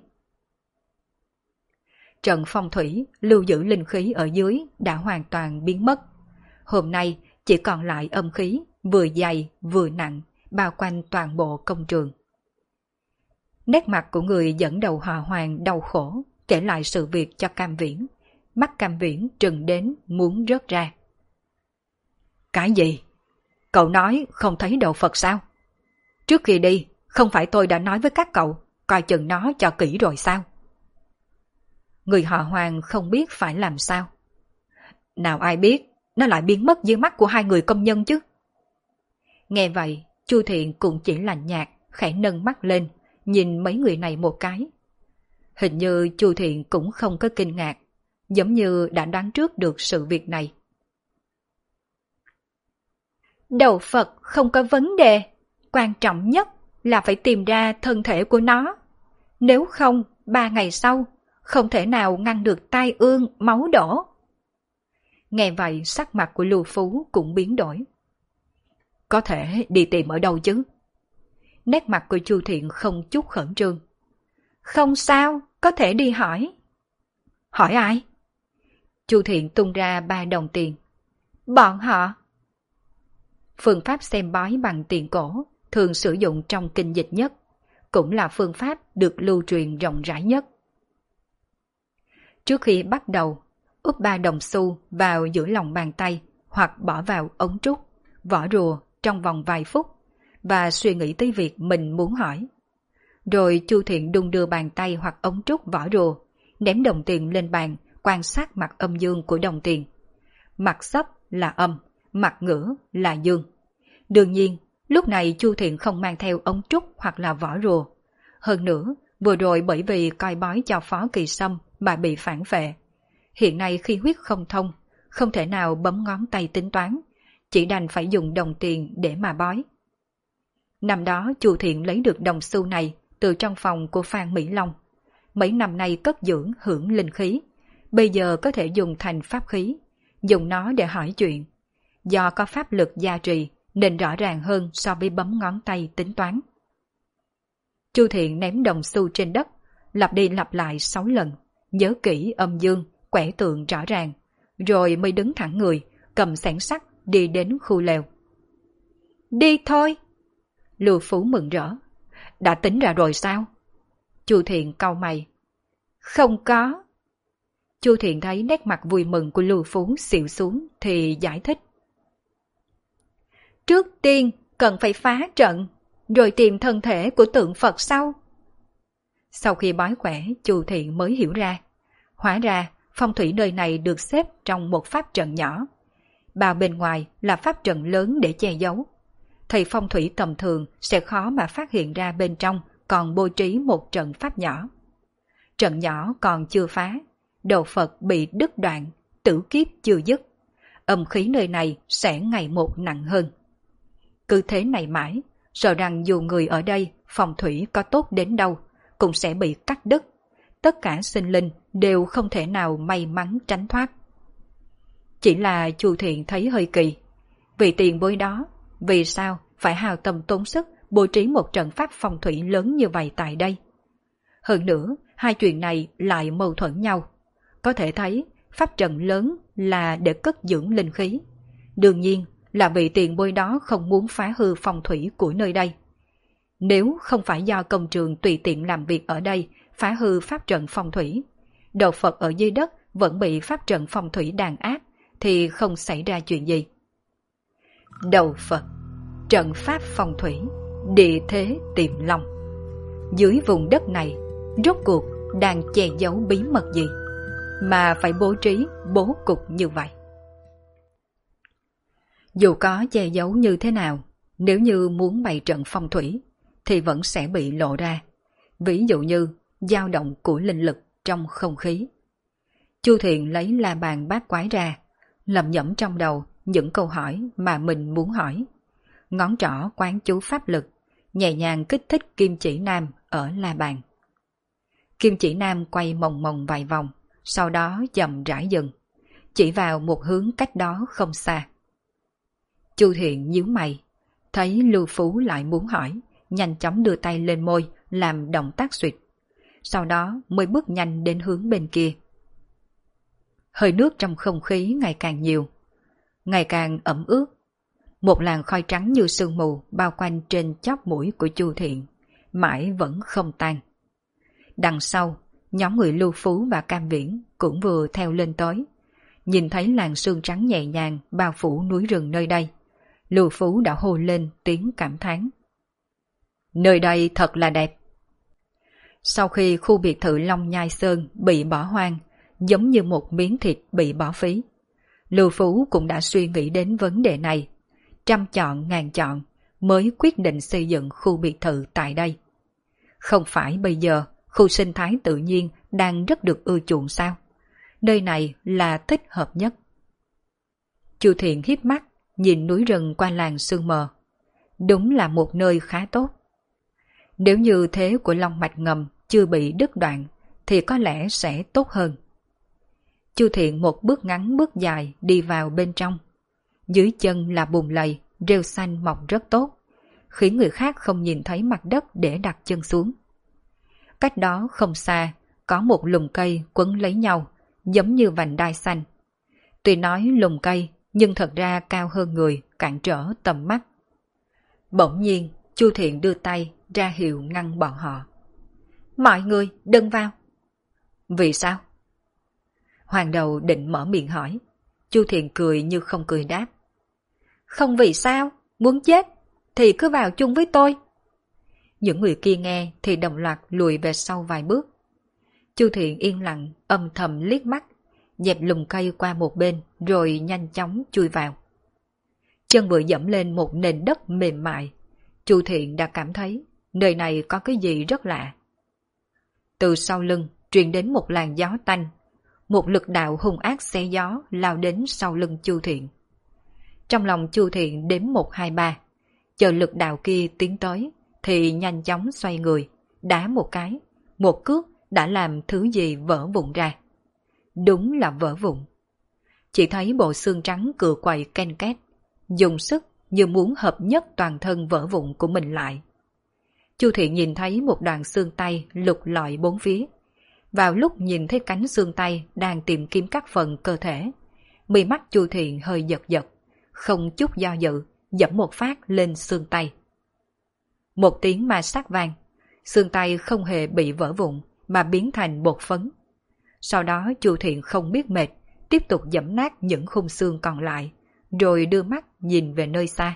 Trận phong thủy lưu giữ linh khí ở dưới đã hoàn toàn biến mất. Hôm nay chỉ còn lại âm khí vừa dày vừa nặng bao quanh toàn bộ công trường. Nét mặt của người dẫn đầu họ Hoàng đau khổ kể lại sự việc cho Cam Viễn. Mắt Cam Viễn trừng đến muốn rớt ra. Cái gì? Cậu nói không thấy đầu Phật sao? Trước khi đi, không phải tôi đã nói với các cậu coi chừng nó cho kỹ rồi sao? Người họ Hoàng không biết phải làm sao. Nào ai biết, nó lại biến mất dưới mắt của hai người công nhân chứ. Nghe vậy, Chu Thiện cũng chỉ lạnh nhạt, khẽ nâng mắt lên, nhìn mấy người này một cái. Hình như Chu Thiện cũng không có kinh ngạc, giống như đã đoán trước được sự việc này. Đầu Phật không có vấn đề, quan trọng nhất là phải tìm ra thân thể của nó. Nếu không, 3 ngày sau, không thể nào ngăn được tai ương máu đổ. Nghe vậy sắc mặt của Lưu Phú cũng biến đổi. Có thể đi tìm ở đâu chứ? Nét mặt của Chu Thiện không chút khẩn trương. Không sao, có thể đi hỏi. Hỏi ai? Chu Thiện tung ra 3 đồng tiền. Bọn họ. Phương pháp xem bói bằng tiền cổ thường sử dụng trong kinh dịch nhất, cũng là phương pháp được lưu truyền rộng rãi nhất. Trước khi bắt đầu, úp 3 đồng xu vào giữa lòng bàn tay hoặc bỏ vào ống trúc, vỏ rùa trong vòng vài phút và suy nghĩ tới việc mình muốn hỏi. Rồi Chu Thiện đung đưa bàn tay hoặc ống trúc vỏ rùa, ném đồng tiền lên bàn, quan sát mặt âm dương của đồng tiền. Mặt sấp là âm, mặt ngửa là dương. Đương nhiên, lúc này Chu Thiện không mang theo ống trúc hoặc là vỏ rùa. Hơn nữa, vừa rồi bởi vì coi bói cho Phó Kỳ Sâm mà bị phản vệ. Hiện nay khi huyết không thông, không thể nào bấm ngón tay tính toán, chỉ đành phải dùng đồng tiền để mà bói. Năm đó Chu Thiện lấy được đồng xu này từ trong phòng của Phan Mỹ Long. Mấy năm nay cất dưỡng hưởng linh khí, bây giờ có thể dùng thành pháp khí, dùng nó để hỏi chuyện. Do có pháp lực gia trì nên rõ ràng hơn so với bấm ngón tay tính toán. Chu Thiện ném đồng xu trên đất, lặp đi lặp lại 6 lần, nhớ kỹ âm dương, quẻ tượng rõ ràng, rồi mới đứng thẳng người, cầm xẻng sắt đi đến khu lều. Đi thôi! Lưu Phú mừng rỡ. Đã tính ra rồi sao? Chu Thiện cau mày. Không có. Chu Thiện thấy nét mặt vui mừng của Lưu Phú xịu xuống thì giải thích. Trước tiên cần phải phá trận, rồi tìm thân thể của tượng Phật sau. Sau khi bói quẻ, Chu Thiện mới hiểu ra. Hóa ra, phong thủy nơi này được xếp trong một pháp trận nhỏ. Bao bên ngoài là pháp trận lớn để che giấu. Thầy phong thủy tầm thường sẽ khó mà phát hiện ra bên trong còn bố trí một trận pháp nhỏ. Trận nhỏ còn chưa phá, đầu Phật bị đứt đoạn, tử kiếp chưa dứt. Âm khí nơi này sẽ ngày một nặng hơn. Cứ thế này mãi, sợ rằng dù người ở đây phong thủy có tốt đến đâu, cũng sẽ bị cắt đứt. Tất cả sinh linh đều không thể nào may mắn tránh thoát. Chỉ là Chu Thiện thấy hơi kỳ. Vì tiền bối đó, vì sao phải hao tâm tốn sức bố trí một trận pháp phong thủy lớn như vậy tại đây? Hơn nữa, hai chuyện này lại mâu thuẫn nhau. Có thể thấy, pháp trận lớn là để cất dưỡng linh khí, Đương nhiên là vị tiền bối đó không muốn phá hư phong thủy của nơi đây. Nếu không phải do công trường tùy tiện làm việc ở đây phá hư pháp trận phong thủy, đồ Phật ở dưới đất vẫn bị pháp trận phong thủy đàn áp thì không xảy ra chuyện gì. Đầu Phật, trận pháp phong thủy, địa thế tiềm long. Dưới vùng đất này, rốt cuộc đang che giấu bí mật gì mà phải bố trí bố cục như vậy? Dù có che giấu như thế nào, nếu như muốn bày trận phong thủy thì vẫn sẽ bị lộ ra. Ví dụ như dao động của linh lực trong không khí. Chu Thiện lấy la bàn bát quái ra, lẩm nhẩm trong đầu những câu hỏi mà mình muốn hỏi. Ngón trỏ quán chú pháp lực, nhẹ nhàng kích thích kim chỉ nam ở la bàn. Kim chỉ nam quay mòng mòng vài vòng, sau đó chậm rãi dừng, chỉ vào một hướng cách đó không xa. Chu Thiện nhíu mày, thấy Lưu Phú lại muốn hỏi, nhanh chóng đưa tay lên môi làm động tác xuyệt, sau đó mới bước nhanh đến hướng bên kia. Hơi nước trong không khí ngày càng nhiều, ngày càng ẩm ướt. Một làn khói trắng như sương mù bao quanh trên chóp mũi của Chu Thiện, mãi vẫn không tan. Đằng sau, nhóm người Lưu Phú và Cam Viễn cũng vừa theo lên tới. Nhìn thấy làn sương trắng nhẹ nhàng bao phủ núi rừng nơi đây, Lưu Phú đã hô lên tiếng cảm thán. Nơi đây thật là đẹp. Sau khi khu biệt thự Long Nhai Sơn bị bỏ hoang, giống như một miếng thịt bị bỏ phí, Lưu Phú cũng đã suy nghĩ đến vấn đề này, trăm chọn ngàn chọn mới quyết định xây dựng khu biệt thự tại đây. Không phải bây giờ khu sinh thái tự nhiên đang rất được ưa chuộng sao? Nơi này là thích hợp nhất. Chu Thiện híp mắt nhìn núi rừng qua làn sương mờ. Đúng là một nơi khá tốt. Nếu như thế của long mạch ngầm chưa bị đứt đoạn thì có lẽ sẽ tốt hơn. Chu Thiện một bước ngắn bước dài đi vào bên trong. Dưới chân là bùn lầy, rêu xanh mọc rất tốt, khiến người khác không nhìn thấy mặt đất để đặt chân xuống. Cách đó không xa, có một lùm cây quấn lấy nhau, giống như vành đai xanh. Tuy nói lùm cây, nhưng thật ra cao hơn người, cản trở tầm mắt. Bỗng nhiên, Chu Thiện đưa tay ra hiệu ngăn bọn họ. Mọi người đừng vào. Vì sao? Hoàng đầu định mở miệng hỏi. Chu Thiện cười như không cười đáp. Không vì sao, muốn chết thì cứ vào chung với tôi. Những người kia nghe thì đồng loạt lùi về sau vài bước. Chu Thiện yên lặng âm thầm liếc mắt, dẹp lùm cây qua một bên rồi nhanh chóng chui vào. Chân vừa dẫm lên một nền đất mềm mại, Chu Thiện đã cảm thấy nơi này có cái gì rất lạ. Từ sau lưng truyền đến một làn gió tanh, một lực đạo hung ác xé gió lao đến sau lưng Chu Thiện. Trong lòng Chu Thiện đếm 1, 2, 3, chờ lực đạo kia tiến tới thì nhanh chóng xoay người, đá một cái, một cước đã làm thứ gì vỡ vụn ra. Đúng là vỡ vụn. Chỉ thấy bộ xương trắng cựa quậy ken két, dùng sức như muốn hợp nhất toàn thân vỡ vụn của mình lại. Chu Thiện nhìn thấy một đoạn xương tay lục lọi bốn phía. Vào lúc nhìn thấy cánh xương tay đang tìm kiếm các phần cơ thể, mi mắt Chu Thiện hơi giật giật, không chút do dự, giẫm một phát lên xương tay. Một tiếng ma sát vang, xương tay không hề bị vỡ vụn mà biến thành bột phấn. Sau đó Chu Thiện không biết mệt, tiếp tục giẫm nát những khung xương còn lại, rồi đưa mắt nhìn về nơi xa.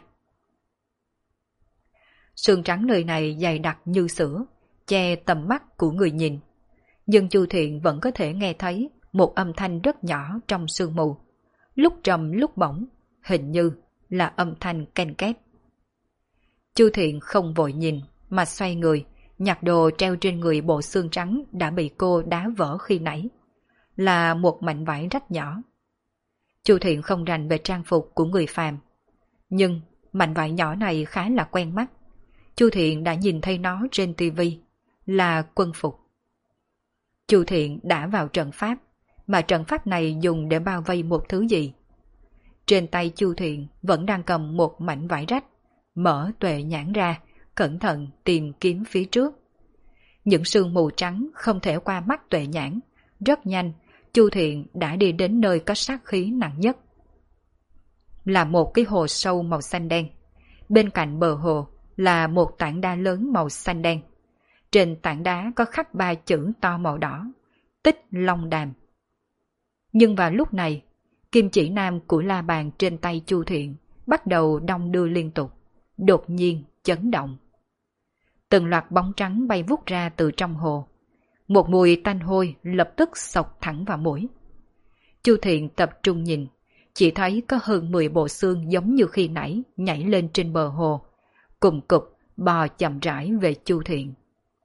Xương trắng nơi này dày đặc như sữa, che tầm mắt của người nhìn. Nhưng Chu Thiện vẫn có thể nghe thấy một âm thanh rất nhỏ trong sương mù, lúc trầm lúc bổng, hình như là âm thanh ken két. Chu Thiện không vội nhìn mà xoay người, nhặt đồ treo trên người bộ xương trắng đã bị cô đá vỡ khi nãy, là một mảnh vải rách nhỏ. Chu Thiện không rành về trang phục của người phàm, nhưng mảnh vải nhỏ này khá là quen mắt. Chu Thiện đã nhìn thấy nó trên tivi, là quân phục. Chu Thiện đã vào trận pháp, mà trận pháp này dùng để bao vây một thứ gì. Trên tay Chu Thiện vẫn đang cầm một mảnh vải rách, mở tuệ nhãn ra, cẩn thận tìm kiếm phía trước. Những sương mù trắng không thể qua mắt tuệ nhãn, rất nhanh Chu Thiện đã đi đến nơi có sát khí nặng nhất. là một cái hồ sâu màu xanh đen. Bên cạnh bờ hồ là một tảng đá lớn màu xanh đen. Trên tảng đá có khắc 3 chữ to màu đỏ: Tích Long Đàm. Nhưng vào lúc này, kim chỉ nam của la bàn trên tay Chu Thiện bắt đầu đong đưa liên tục, đột nhiên chấn động. Từng loạt bóng trắng bay vút ra từ trong hồ. Một mùi tanh hôi lập tức xộc thẳng vào mũi. Chu Thiện tập trung nhìn, chỉ thấy có hơn 10 bộ xương giống như khi nãy nhảy lên trên bờ hồ, cùng cụp bò chậm rãi về Chu Thiện.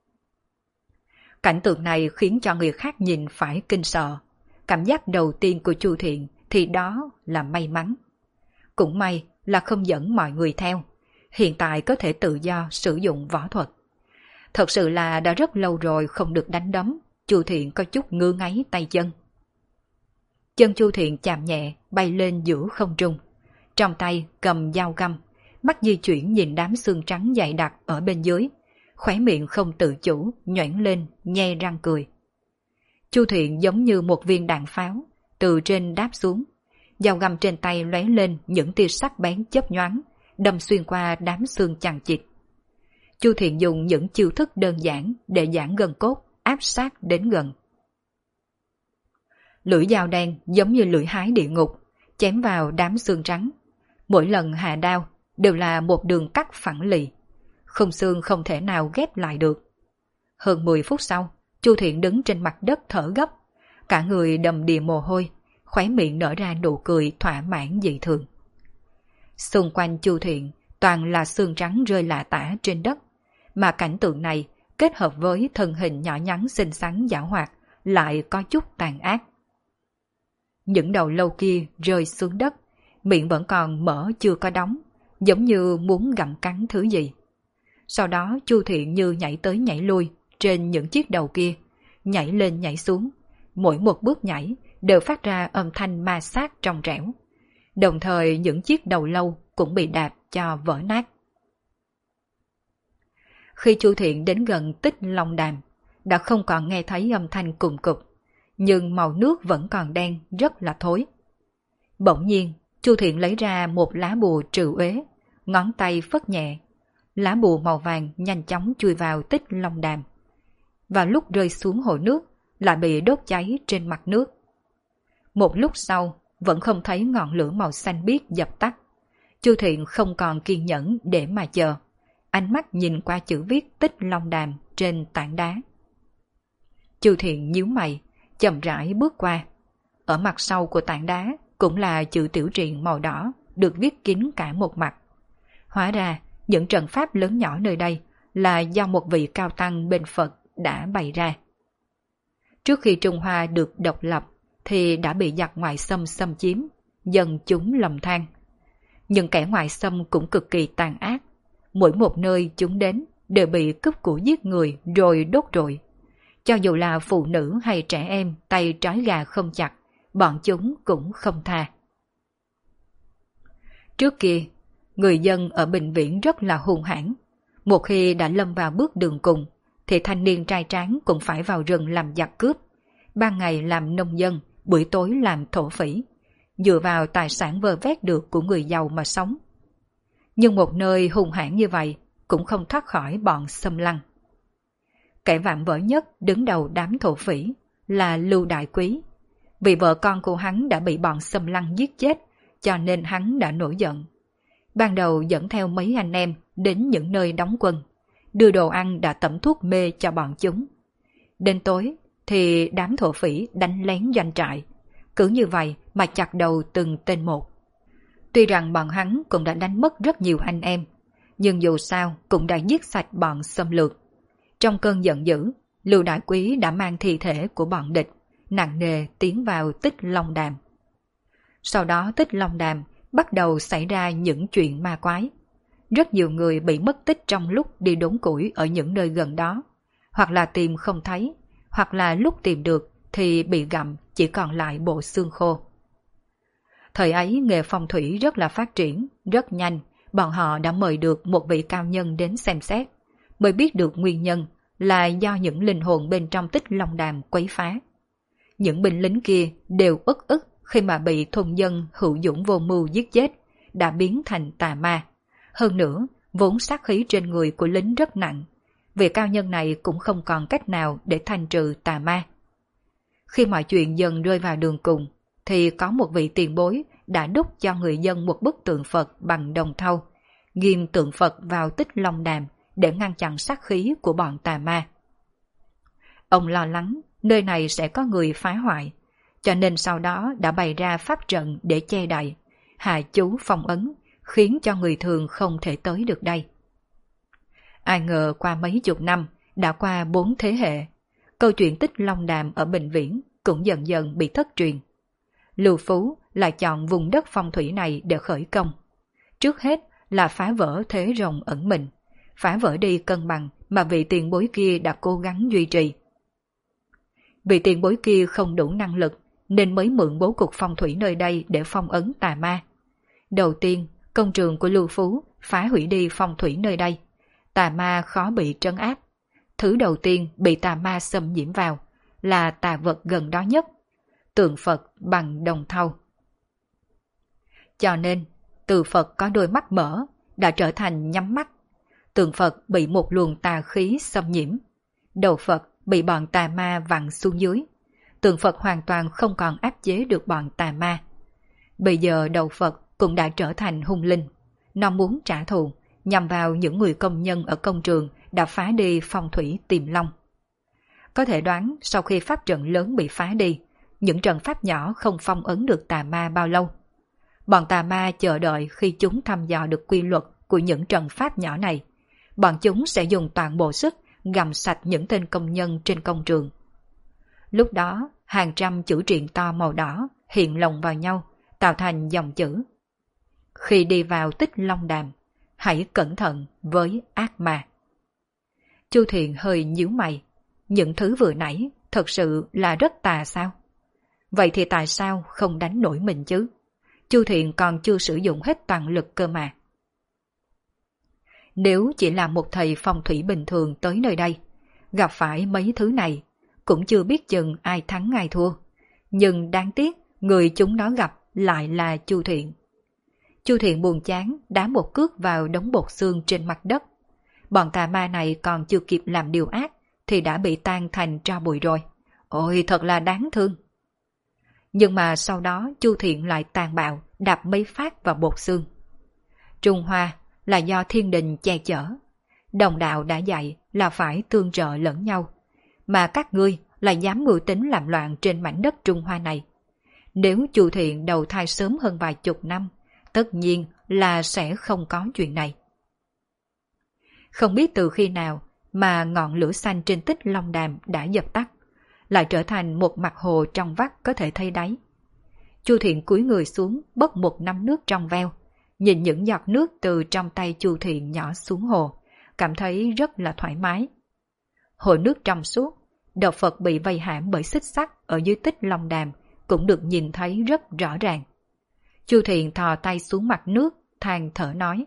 Cảnh tượng này khiến cho người khác nhìn phải kinh sợ. Cảm giác đầu tiên của Chu Thiện thì đó là may mắn. Cũng may là không dẫn mọi người theo, hiện tại có thể tự do sử dụng võ thuật. Thật sự là đã rất lâu rồi không được đánh đấm, Chu Thiện có chút ngứa ngáy tay chân. Chân Chu Thiện chạm nhẹ bay lên giữa không trung, trong tay cầm dao găm, mắt di chuyển nhìn đám xương trắng dày đặc ở bên dưới, khóe miệng không tự chủ nhoẻn lên nhe răng cười. Chu Thiện giống như một viên đạn pháo từ trên đáp xuống, dao găm trên tay lóe lên những tia sắc bén chớp nhoáng, đâm xuyên qua đám xương chằng chịt. Chu Thiện dùng những chiêu thức đơn giản để giãn gân cốt, áp sát đến gần. Lưỡi dao đen giống như lưỡi hái địa ngục, chém vào đám xương trắng. Mỗi lần hạ đao đều là một đường cắt phẳng lì, khung xương không thể nào ghép lại được. Hơn 10 phút sau, Chu Thiện đứng trên mặt đất thở gấp, cả người đầm đìa mồ hôi, khóe miệng nở ra nụ cười thỏa mãn dị thường. Xung quanh Chu Thiện toàn là xương trắng rơi lả tả trên đất, mà cảnh tượng này kết hợp với thân hình nhỏ nhắn xinh xắn giảo hoạt lại có chút tàn ác. Những đầu lâu kia rơi xuống đất, miệng vẫn còn mở chưa có đóng, giống như muốn gặm cắn thứ gì. Sau đó Chu Thiện như nhảy tới nhảy lui trên những chiếc đầu kia, nhảy lên nhảy xuống, mỗi một bước nhảy đều phát ra âm thanh ma sát trong trẻo. Đồng thời những chiếc đầu lâu cũng bị đạp cho vỡ nát. Khi Chu Thiện đến gần Tích Long Đàm, đã không còn nghe thấy âm thanh cùng cụp, nhưng màu nước vẫn còn đen rất là thối. Bỗng nhiên, Chu Thiện lấy ra một lá bùa trừ uế, ngón tay phất nhẹ. Lá bùa màu vàng nhanh chóng chui vào Tích Long Đàm. Vào lúc rơi xuống hồ nước, lại bị đốt cháy trên mặt nước. Một lúc sau, vẫn không thấy ngọn lửa màu xanh biếc dập tắt. Chu Thiện không còn kiên nhẫn để mà chờ. Ánh mắt nhìn qua chữ viết Tích Long Đàm trên tảng đá. Chu Thiện nhíu mày, chậm rãi bước qua. Ở mặt sau của tảng đá cũng là chữ tiểu truyện màu đỏ, được viết kín cả một mặt. Hóa ra, những trận pháp lớn nhỏ nơi đây là do một vị cao tăng bên Phật đã bày ra. Trước khi Trung Hoa được độc lập thì đã bị giặc ngoại xâm xâm chiếm, dân chúng lầm than. Nhưng kẻ ngoại xâm cũng cực kỳ tàn ác. Mỗi một nơi chúng đến đều bị cướp của giết người rồi đốt trụi. Cho dù là phụ nữ hay trẻ em tay trói gà không chặt, bọn chúng cũng không tha. Trước kia, người dân ở Bình Viễn rất là hung hãn. Một khi đã lâm vào bước đường cùng, thì thanh niên trai tráng cũng phải vào rừng làm giặc cướp. Ban ngày làm nông dân, buổi tối làm thổ phỉ, dựa vào tài sản vơ vét được của người giàu mà sống. Nhưng một nơi hung hãn như vậy cũng không thoát khỏi bọn xâm lăng. Kẻ vạm vỡ nhất đứng đầu đám thổ phỉ là Lưu Đại Quý. Vì vợ con của hắn đã bị bọn xâm lăng giết chết, cho nên hắn đã nổi giận. Ban đầu dẫn theo mấy anh em đến những nơi đóng quân, đưa đồ ăn đã tẩm thuốc mê cho bọn chúng. Đến tối thì đám thổ phỉ đánh lén doanh trại, cứ như vậy mà chặt đầu từng tên một. Tuy rằng bọn hắn cũng đã đánh mất rất nhiều anh em, nhưng dù sao cũng đã giết sạch bọn xâm lược. Trong cơn giận dữ, Lưu Đại Quý đã mang thi thể của bọn địch nặng nề tiến vào Tích Long Đàm. Sau đó Tích Long Đàm bắt đầu xảy ra những chuyện ma quái. Rất nhiều người bị mất tích trong lúc đi đốn củi ở những nơi gần đó, hoặc là tìm không thấy, hoặc là lúc tìm được thì bị gặm chỉ còn lại bộ xương khô. Thời ấy nghề phong thủy rất là phát triển, rất nhanh, bọn họ đã mời được một vị cao nhân đến xem xét, mới biết được nguyên nhân là do những linh hồn bên trong Tích Long Đàm quấy phá. Những binh lính kia đều ức khi mà bị thôn dân hữu dũng vô mưu giết chết, đã biến thành tà ma. Hơn nữa, vốn sát khí trên người của lính rất nặng. Vị cao nhân này cũng không còn cách nào để thanh trừ tà ma. Khi mọi chuyện dần rơi vào đường cùng, thì có một vị tiền bối đã đúc cho người dân một bức tượng Phật bằng đồng thau, ghim tượng Phật vào Tích Long Đàm để ngăn chặn sát khí của bọn tà ma. Ông lo lắng nơi này sẽ có người phá hoại, cho nên sau đó đã bày ra pháp trận để che đậy, hạ chú phong ấn, khiến cho người thường không thể tới được đây. Ai ngờ qua mấy chục năm, đã qua 4 thế hệ, câu chuyện Tích Long Đàm ở Bình Viễn cũng dần dần bị thất truyền. Lưu Phú lại chọn vùng đất phong thủy này để khởi công. Trước hết là phá vỡ thế rồng ẩn mình, phá vỡ đi cân bằng mà vị tiền bối kia đã cố gắng duy trì. Vị tiền bối kia không đủ năng lực nên mới mượn bố cục phong thủy nơi đây để phong ấn tà ma. Đầu tiên, công trường của Lưu Phú phá hủy đi phong thủy nơi đây. Tà ma khó bị trấn áp. Thứ đầu tiên bị tà ma xâm nhiễm vào là tà vật gần đó nhất, tượng Phật bằng đồng thau. Cho nên, từ Phật có đôi mắt mở đã trở thành nhắm mắt. Tượng Phật bị một luồng tà khí xâm nhiễm. Đầu Phật bị bọn tà ma vặn xuống dưới. Tượng Phật hoàn toàn không còn áp chế được bọn tà ma. Bây giờ đầu Phật cũng đã trở thành hung linh. Nó muốn trả thù nhằm vào những người công nhân ở công trường đã phá đi phong thủy Tiềm Long. Có thể đoán sau khi pháp trận lớn bị phá đi, những trận pháp nhỏ không phong ấn được tà ma bao lâu. Bọn tà ma chờ đợi khi chúng thăm dò được quy luật của những trận pháp nhỏ này. Bọn chúng sẽ dùng toàn bộ sức gặm sạch những tên công nhân trên công trường. Lúc đó, hàng trăm chữ triện to màu đỏ hiện lồng vào nhau, tạo thành dòng chữ. Khi đi vào Tích Long Đàm, hãy cẩn thận với ác ma. Chu Thiện hơi nhíu mày. Những thứ vừa nãy thật sự là rất tà sao? Vậy thì tại sao không đánh nổi mình chứ? Chu Thiện còn chưa sử dụng hết toàn lực cơ mà. Nếu chỉ là một thầy phong thủy bình thường tới nơi đây, gặp phải mấy thứ này, cũng chưa biết chừng ai thắng ai thua. Nhưng đáng tiếc, người chúng nó gặp lại là Chu Thiện. Chu Thiện buồn chán đá một cước vào đống bột xương trên mặt đất. Bọn tà ma này còn chưa kịp làm điều ác thì đã bị tan thành tro bụi rồi. Ôi thật là đáng thương. Nhưng mà sau đó Chu Thiện lại tàn bạo đạp mấy phát vào bột xương. Trung Hoa là do thiên đình che chở. Đồng đạo đã dạy là phải tương trợ lẫn nhau. Mà các ngươi lại dám mưu tính làm loạn trên mảnh đất Trung Hoa này. Nếu Chu Thiện đầu thai sớm hơn vài chục năm, tất nhiên là sẽ không có chuyện này. Không biết từ khi nào mà ngọn lửa xanh trên Tích Long Đàm đã dập tắt, lại trở thành một mặt hồ trong vắt có thể thấy đáy. Chu Thiện cúi người xuống bốc một nắm nước trong veo, nhìn những giọt nước từ trong tay Chu Thiện nhỏ xuống hồ, cảm thấy rất là thoải mái. Hồ nước trong suốt, đạo Phật bị vây hãm bởi xích sắt ở dưới Tích Long Đàm cũng được nhìn thấy rất rõ ràng. Chu Thiện thò tay xuống mặt nước, than thở nói.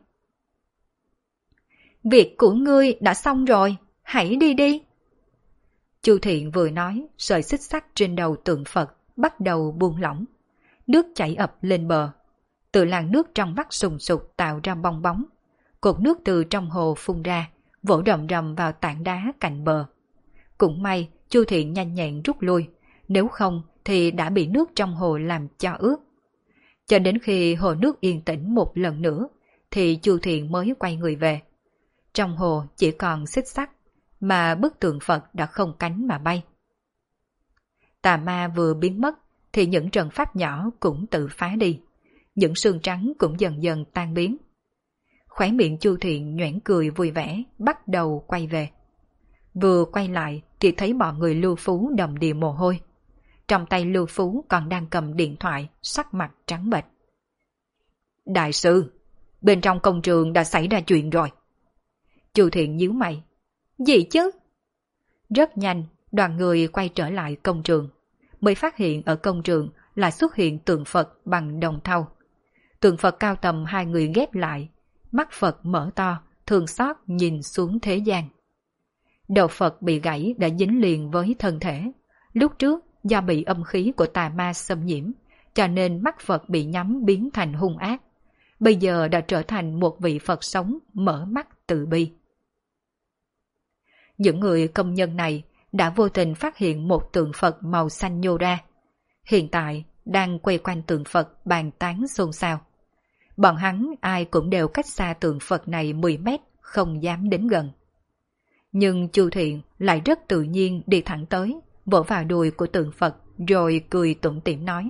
Việc của ngươi đã xong rồi, hãy đi đi. Chu Thiện vừa nói, sợi xích sắt trên đầu tượng Phật bắt đầu buông lỏng. Nước chảy ập lên bờ. Từ làn nước trong vắt sùng sục tạo ra bong bóng. Cột nước từ trong hồ phun ra, vỗ rầm rầm vào tảng đá cạnh bờ. Cũng may Chu Thiện nhanh nhẹn rút lui, nếu không thì đã bị nước trong hồ làm cho ướt. Cho đến khi hồ nước yên tĩnh một lần nữa, thì Chu Thiện mới quay người về. Trong hồ chỉ còn xích sắt, mà bức tượng Phật đã không cánh mà bay. Tà ma vừa biến mất, thì những trận pháp nhỏ cũng tự phá đi. Những sương trắng cũng dần dần tan biến. Khóe miệng Chu Thiện nhoẻn cười vui vẻ, bắt đầu quay về. Vừa quay lại thì thấy bọn người Lưu Phú đầm đìa mồ hôi. Trong tay Lưu Phú còn đang cầm điện thoại, sắc mặt trắng bệch. Đại sư, bên trong công trường đã xảy ra chuyện rồi. Chu Thiện nhíu mày. Gì chứ? Rất nhanh, đoàn người quay trở lại công trường. Mới phát hiện ở công trường là xuất hiện tượng Phật bằng đồng thau. Tượng Phật cao tầm hai người ghép lại, mắt Phật mở to, thương xót nhìn xuống thế gian. Đầu Phật bị gãy đã dính liền với thân thể. Lúc trước do bị âm khí của tà ma xâm nhiễm, cho nên mắt Phật bị nhắm biến thành hung ác. bây giờ đã trở thành một vị Phật sống mở mắt từ bi. Những người công nhân này đã vô tình phát hiện một tượng Phật màu xanh nhô ra. Hiện tại đang quay quanh tượng Phật bàn tán xôn xao. Bọn hắn ai cũng đều cách xa tượng Phật này 10 mét, không dám đến gần. Nhưng Chu Thiện lại rất tự nhiên đi thẳng tới, vỗ vào đùi của tượng Phật rồi cười tủm tỉm nói.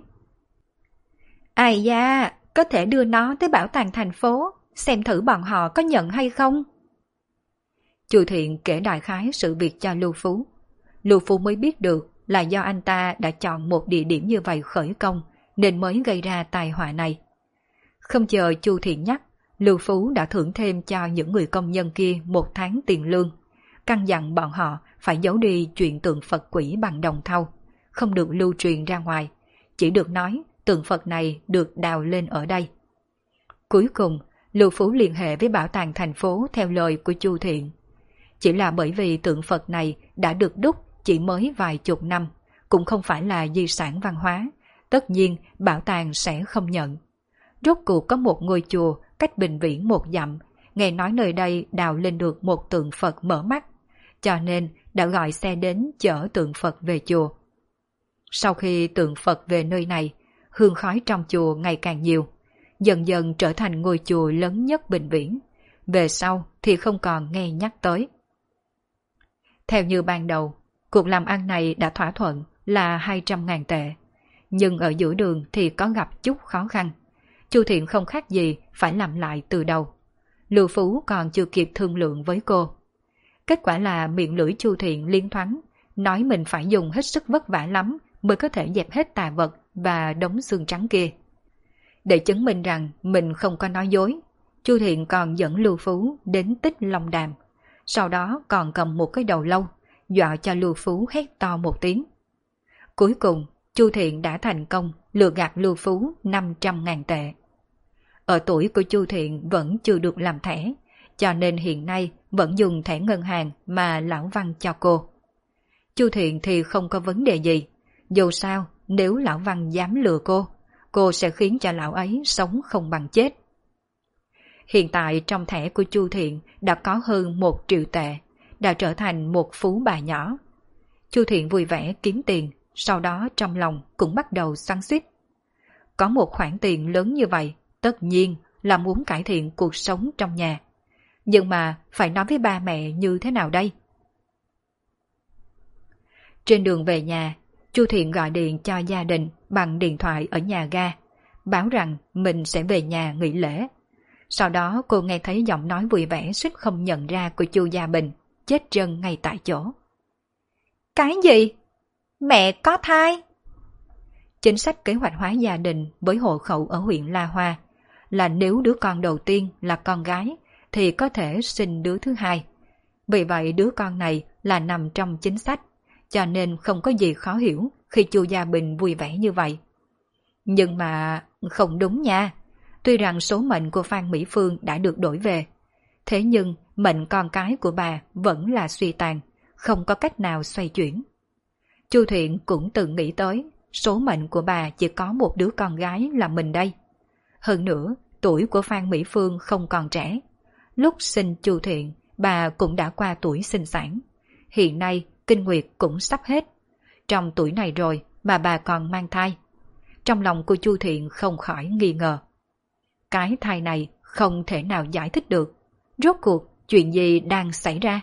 Ai da, có thể đưa nó tới bảo tàng thành phố, xem thử bọn họ có nhận hay không. Chu Thiện kể đại khái sự việc cho Lưu Phú. Lưu Phú mới biết được là do anh ta đã chọn một địa điểm như vậy khởi công nên mới gây ra tai họa này. Không chờ Chu Thiện nhắc, Lưu Phú đã thưởng thêm cho những người công nhân kia 1 tháng tiền lương, căn dặn bọn họ phải giấu đi chuyện tượng Phật quỷ bằng đồng thau, không được lưu truyền ra ngoài, chỉ được nói tượng Phật này được đào lên ở đây. Cuối cùng, Lưu Phú liên hệ với bảo tàng thành phố theo lời của Chu Thiện. Chỉ là bởi vì tượng Phật này đã được đúc chỉ mới vài chục năm, cũng không phải là di sản văn hóa, tất nhiên bảo tàng sẽ không nhận. Rốt cuộc có một ngôi chùa cách Bình Viễn 1 dặm, nghe nói nơi đây đào lên được một tượng Phật mở mắt, cho nên đã gọi xe đến chở tượng Phật về chùa. Sau khi tượng Phật về nơi này, hương khói trong chùa ngày càng nhiều, dần dần trở thành ngôi chùa lớn nhất Bình Viễn. Về sau thì không còn nghe nhắc tới. Theo như ban đầu, cuộc làm ăn này đã thỏa thuận là 200.000 tệ, nhưng ở giữa đường thì có gặp chút khó khăn. Chu Thiện không khác gì phải làm lại từ đầu. Lưu Phú còn chưa kịp thương lượng với cô. Kết quả là miệng lưỡi Chu Thiện liên thoáng, nói mình phải dùng hết sức vất vả lắm mới có thể dẹp hết tà vật và đống xương trắng kia. Để chứng minh rằng mình không có nói dối, Chu Thiện còn dẫn Lưu Phú đến Tích Long Đàm, sau đó còn cầm một cái đầu lâu, dọa cho Lưu Phú hét to một tiếng. Cuối cùng, Chu Thiện đã thành công lừa gạt Lưu Phú 500.000 tệ. Ở tuổi của Chu Thiện vẫn chưa được làm thẻ, cho nên hiện nay vẫn dùng thẻ ngân hàng mà Lão Văn cho cô. Chu Thiện thì không có vấn đề gì, dù sao nếu Lão Văn dám lừa cô sẽ khiến cho lão ấy sống không bằng chết. Hiện tại trong thẻ của Chu Thiện đã có hơn 1 triệu tệ, đã trở thành một phú bà nhỏ. Chu Thiện vui vẻ kiếm tiền, sau đó trong lòng cũng bắt đầu xoắn xuýt. Có một khoản tiền lớn như vậy, tất nhiên là muốn cải thiện cuộc sống trong nhà. Nhưng mà phải nói với ba mẹ như thế nào đây? Trên đường về nhà, Chu Thiện gọi điện cho gia đình bằng điện thoại ở nhà ga, báo rằng mình sẽ về nhà nghỉ lễ. Sau đó cô nghe thấy giọng nói vui vẻ suýt không nhận ra của Chu Gia Bình, chết chân ngay tại chỗ. Cái gì? Mẹ có thai? Chính sách kế hoạch hóa gia đình với hộ khẩu ở huyện La Hoa là nếu đứa con đầu tiên là con gái thì có thể sinh đứa thứ hai. Vì vậy đứa con này là nằm trong chính sách, cho nên không có gì khó hiểu khi Chu Gia Bình vui vẻ như vậy. Nhưng mà không đúng nha. Tuy rằng số mệnh của Phan Mỹ Phương đã được đổi về, thế nhưng mệnh con cái của bà vẫn là suy tàn, không có cách nào xoay chuyển. Chu Thiện cũng từng nghĩ tới, số mệnh của bà chỉ có một đứa con gái là mình đây. Hơn nữa, tuổi của Phan Mỹ Phương không còn trẻ. Lúc sinh Chu Thiện, bà cũng đã qua tuổi sinh sản. Hiện nay, kinh nguyệt cũng sắp hết. Trong tuổi này rồi mà bà còn mang thai. Trong lòng của Chu Thiện không khỏi nghi ngờ. Cái thai này không thể nào giải thích được. Rốt cuộc chuyện gì đang xảy ra?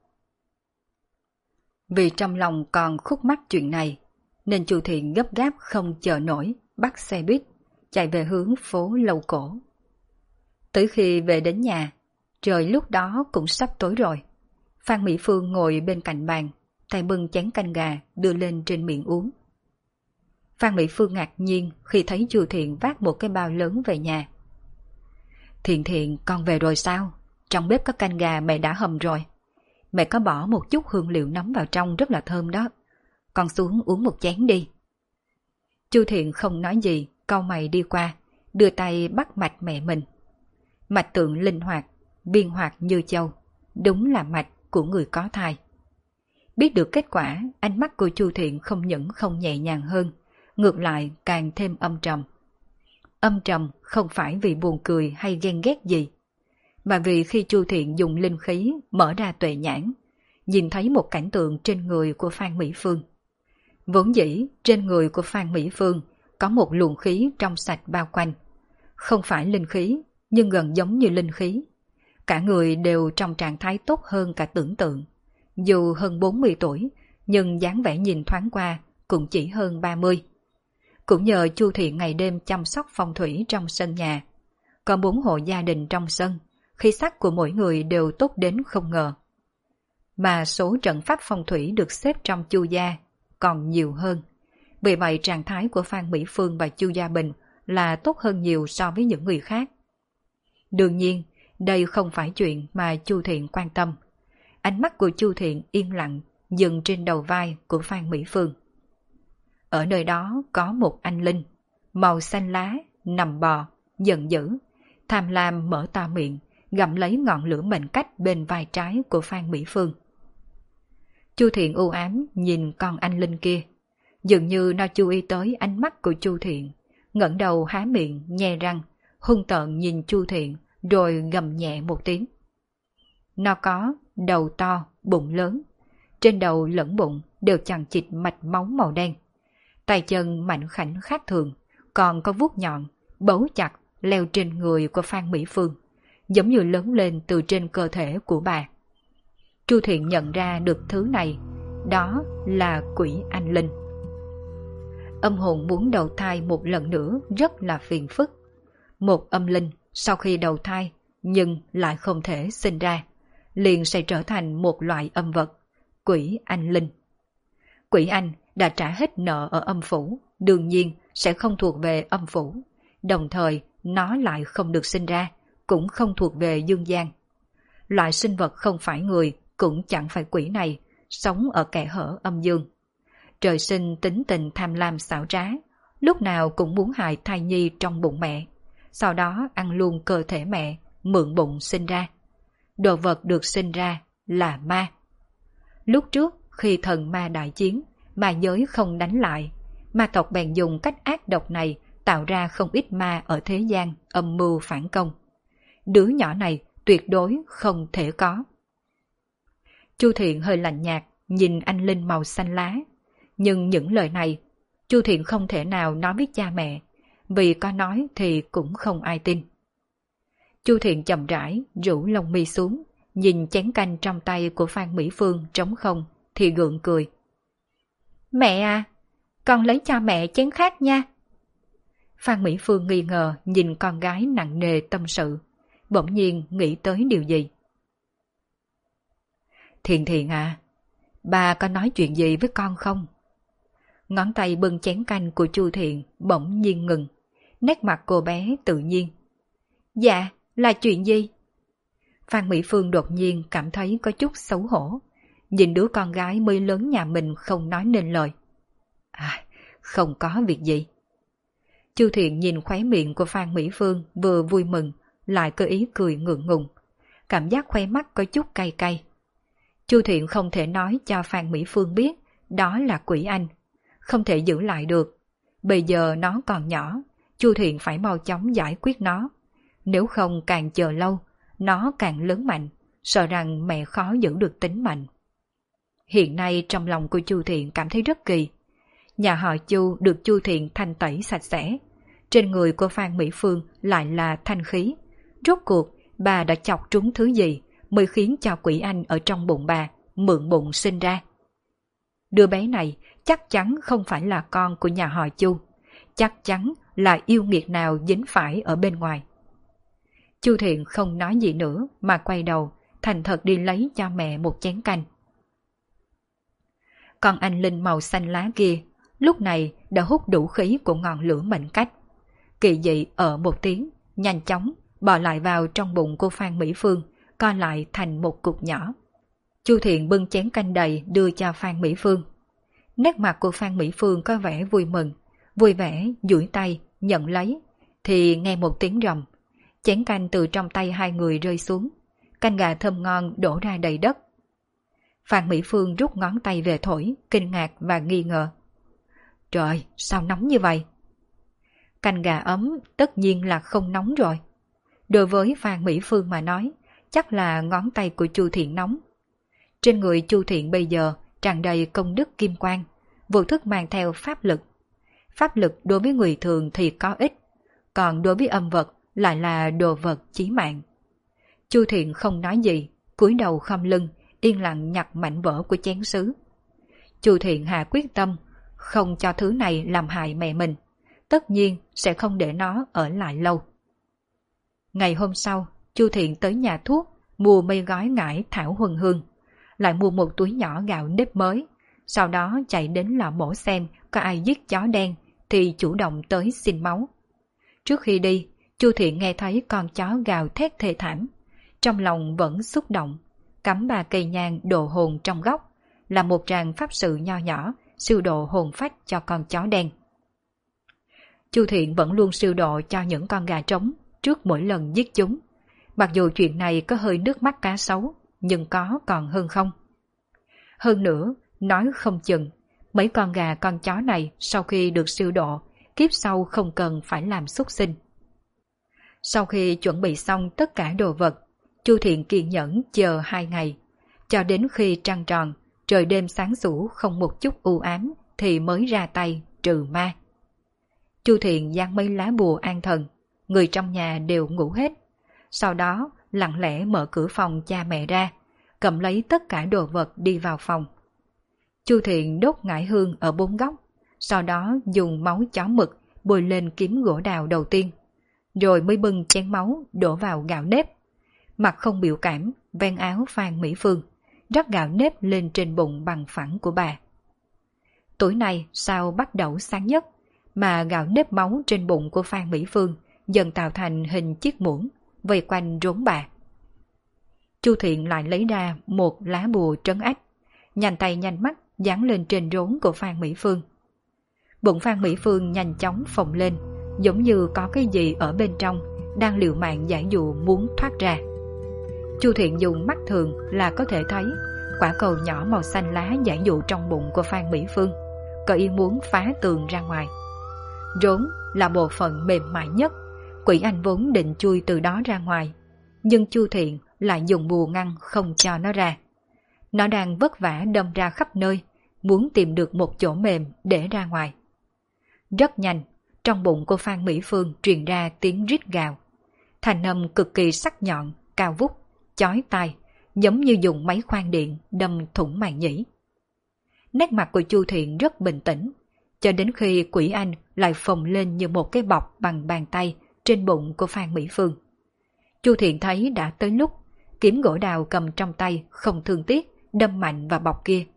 Vì trong lòng còn khúc mắc chuyện này, nên Chu Thiện gấp gáp không chờ nổi, bắt xe buýt, chạy về hướng phố Lâu Cổ. Tới khi về đến nhà, trời lúc đó cũng sắp tối rồi. Phan Mỹ Phương ngồi bên cạnh bàn, tay bưng chén canh gà đưa lên trên miệng uống. Phan Mỹ Phương ngạc nhiên khi thấy Chu Thiện vác một cái bao lớn về nhà. Thiện Thiện, con về rồi sao? Trong bếp có canh gà mẹ đã hầm rồi. Mẹ có bỏ một chút hương liệu nấm vào trong rất là thơm đó. Con xuống uống một chén đi. Chu Thiện không nói gì, cau mày đi qua, đưa tay bắt mạch mẹ mình. Mạch tượng linh hoạt, biên hoạt như châu, đúng là mạch của người có thai. Biết được kết quả, ánh mắt của Chu Thiện không những không nhẹ nhàng hơn, ngược lại càng thêm âm trầm. âm trầm không phải vì buồn cười hay ghen ghét gì, mà vì khi Chu Thiện dùng linh khí mở ra tuệ nhãn, nhìn thấy một cảnh tượng trên người của Phan Mỹ Phương. Vốn dĩ trên người của Phan Mỹ Phương có một luồng khí trong sạch bao quanh, không phải linh khí nhưng gần giống như linh khí. Cả người đều trong trạng thái tốt hơn cả tưởng tượng. Dù hơn 40 tuổi, nhưng dáng vẻ nhìn thoáng qua cũng chỉ hơn 30. Cũng nhờ Chu Thiện ngày đêm chăm sóc phong thủy trong sân nhà. Có 4 hộ gia đình trong sân, khí sắc của mỗi người đều tốt đến không ngờ. Mà số trận pháp phong thủy được xếp trong Chu gia còn nhiều hơn. Vì vậy trạng thái của Phan Mỹ Phương và Chu Gia Bình là tốt hơn nhiều so với những người khác. Đương nhiên, đây không phải chuyện mà Chu Thiện quan tâm. Ánh mắt của Chu Thiện yên lặng dừng trên đầu vai của Phan Mỹ Phương. Ở nơi đó có một anh linh, màu xanh lá, nằm bò, giận dữ, tham lam mở to miệng, gặm lấy ngọn lửa mệnh cách bên vai trái của Phan Mỹ Phương. Chu Thiện u ám nhìn con anh linh kia, dường như nó chú ý tới ánh mắt của Chu Thiện, ngẩng đầu há miệng, nhe răng, hung tợn nhìn Chu Thiện, rồi gầm nhẹ một tiếng. Nó có đầu to, bụng lớn, trên đầu lẫn bụng đều chằng chịt mạch máu màu đen. Tay chân mạnh khảnh khác thường, còn có vuốt nhọn, bấu chặt, leo trên người của Phan Mỹ Phương, giống như lớn lên từ trên cơ thể của bà. Chu Thiện nhận ra được thứ này, đó là quỷ anh linh. Âm hồn muốn đầu thai một lần nữa rất là phiền phức. Một âm linh sau khi đầu thai nhưng lại không thể sinh ra, liền sẽ trở thành một loại âm vật, quỷ anh linh. Quỷ anh đã trả hết nợ ở âm phủ, đương nhiên sẽ không thuộc về âm phủ, đồng thời nó lại không được sinh ra, cũng không thuộc về dương gian. Loại sinh vật không phải người, cũng chẳng phải quỷ này, sống ở kẽ hở âm dương. Trời sinh tính tình tham lam xảo trá, lúc nào cũng muốn hại thai nhi trong bụng mẹ, sau đó ăn luôn cơ thể mẹ, mượn bụng sinh ra. Đồ vật được sinh ra là ma. Lúc trước khi thần ma đại chiến, ma giới không đánh lại, ma tộc bèn dùng cách ác độc này tạo ra không ít ma ở thế gian âm mưu phản công. Đứa nhỏ này tuyệt đối không thể có. Chu Thiện hơi lạnh nhạt nhìn anh linh màu xanh lá, nhưng những lời này Chu Thiện không thể nào nói với cha mẹ, vì có nói thì cũng không ai tin. Chu Thiện chậm rãi rũ lông mi xuống, nhìn chén canh trong tay của Phan Mỹ Phương trống không thì gượng cười. Mẹ à, con lấy cho mẹ chén khác nha. Phan Mỹ Phương nghi ngờ nhìn con gái nặng nề tâm sự, bỗng nhiên nghĩ tới điều gì. Thiện Thiện à, bà có nói chuyện gì với con không? Ngón tay bưng chén canh của Chu Thiện bỗng nhiên ngừng, nét mặt cô bé tự nhiên. Dạ, là chuyện gì? Phan Mỹ Phương đột nhiên cảm thấy có chút xấu hổ, nhìn đứa con gái mới lớn nhà mình không nói nên lời. À, không có việc gì. Chu Thiện nhìn khóe miệng của Phan Mỹ Phương vừa vui mừng, lại có ý cười ngượng ngùng, cảm giác khóe mắt có chút cay cay. Chu Thiện không thể nói cho Phan Mỹ Phương biết đó là quỷ anh, không thể giữ lại được. Bây giờ nó còn nhỏ, Chu Thiện phải mau chóng giải quyết nó. Nếu không càng chờ lâu, nó càng lớn mạnh, sợ rằng mẹ khó giữ được tính mạnh. Hiện nay trong lòng của Chu Thiện cảm thấy rất kỳ. Nhà họ Chu được Chu Thiện thanh tẩy sạch sẽ, trên người của Phan Mỹ Phương lại là thanh khí. Rốt cuộc bà đã chọc trúng thứ gì mới khiến cho quỷ anh ở trong bụng bà mượn bụng sinh ra. Đứa bé này chắc chắn không phải là con của nhà họ Chu, chắc chắn là yêu nghiệt nào dính phải ở bên ngoài. Chu Thiện không nói gì nữa mà quay đầu thành thật đi lấy cho mẹ một chén canh. Con anh linh màu xanh lá kia lúc này đã hút đủ khí của ngọn lửa mệnh cách. Kỳ dị ở một tiếng, nhanh chóng bò lại vào trong bụng của Phan Mỹ Phương, co lại thành một cục nhỏ. Chu Thiện bưng chén canh đầy đưa cho Phan Mỹ Phương. Nét mặt của Phan Mỹ Phương có vẻ vui mừng, vui vẻ duỗi tay nhận lấy, thì nghe một tiếng rầm, chén canh từ trong tay hai người rơi xuống, canh gà thơm ngon đổ ra đầy đất. Phan Mỹ Phương rút ngón tay về thổi, kinh ngạc và nghi ngờ. Trời, sao nóng như vậy? Canh gà ấm tất nhiên là không nóng rồi. Đối với Phan Mỹ Phương mà nói, chắc là ngón tay của Chu Thiện nóng. Trên người Chu Thiện bây giờ tràn đầy công đức kim quang, vô thức mang theo pháp lực. Pháp lực đối với người thường thì có ích, còn đối với âm vật lại là đồ vật chí mạng. Chu Thiện không nói gì, cúi đầu khom lưng, yên lặng nhặt mảnh vỡ của chén sứ. Chu Thiện hạ quyết tâm, không cho thứ này làm hại mẹ mình, tất nhiên sẽ không để nó ở lại lâu. Ngày hôm sau, Chu Thiện tới nhà thuốc, mua mấy gói ngải thảo huân hương, lại mua một túi nhỏ gạo nếp mới, sau đó chạy đến lò mổ xem có ai giết chó đen thì chủ động tới xin máu. Trước khi đi, Chu Thiện nghe thấy con chó gào thét thê thảm, trong lòng vẫn xúc động, cắm 3 cây nhang độ hồn trong góc, là một tràng pháp sự nho nhỏ siêu độ hồn phách cho con chó đen. Chu Thiện vẫn luôn siêu độ cho những con gà trống trước mỗi lần giết chúng. Mặc dù chuyện này có hơi nước mắt cá sấu, nhưng có còn hơn không. Hơn nữa, nói không chừng, mấy con gà con chó này sau khi được siêu độ, kiếp sau không cần phải làm súc sinh. Sau khi chuẩn bị xong tất cả đồ vật, Chu Thiện kiên nhẫn chờ 2 ngày, cho đến khi trăng tròn, trời đêm sáng sủa không một chút u ám thì mới ra tay trừ ma. Chu Thiện giăng mấy lá bùa an thần, người trong nhà đều ngủ hết. Sau đó lặng lẽ mở cửa phòng cha mẹ ra, cầm lấy tất cả đồ vật đi vào phòng. Chu Thiện đốt ngải hương ở 4 góc, sau đó dùng máu chó mực bôi lên kiếm gỗ đào đầu tiên, rồi mới bưng chén máu đổ vào gạo nếp. Mặt không biểu cảm, ven áo Phan Mỹ Phương, rắc gạo nếp lên trên bụng bằng phẳng của bà. Tối nay sao bắt đầu sáng nhất, mà gạo nếp máu trên bụng của Phan Mỹ Phương dần tạo thành hình chiếc muỗng, vây quanh rốn bà. Chu Thiện lại lấy ra một lá bùa trấn ách, nhanh tay nhanh mắt dán lên trên rốn của Phan Mỹ Phương. Bụng Phan Mỹ Phương nhanh chóng phồng lên, giống như có cái gì ở bên trong đang liều mạng giải dụ muốn thoát ra. Chu Thiện dùng mắt thường là có thể thấy quả cầu nhỏ màu xanh lá giải dụ trong bụng của Phan Mỹ Phương, có ý muốn phá tường ra ngoài. Rốn là bộ phận mềm mại nhất, quỷ anh vốn định chui từ đó ra ngoài, nhưng Chu Thiện lại dùng bùa ngăn không cho nó ra. Nó đang vất vả đâm ra khắp nơi, muốn tìm được một chỗ mềm để ra ngoài. Rất nhanh, trong bụng của Phan Mỹ Phương truyền ra tiếng rít gào. Thanh âm cực kỳ sắc nhọn, cao vút, chói tai, giống như dùng máy khoan điện đâm thủng màng nhĩ. Nét mặt của Chu Thiện rất bình tĩnh, cho đến khi quỷ anh lại phồng lên như một cái bọc bằng bàn tay trên bụng của Phan Mỹ Phương. Chu Thiện thấy đã tới lúc, kiếm gỗ đào cầm trong tay không thương tiếc đâm mạnh vào bọc kia.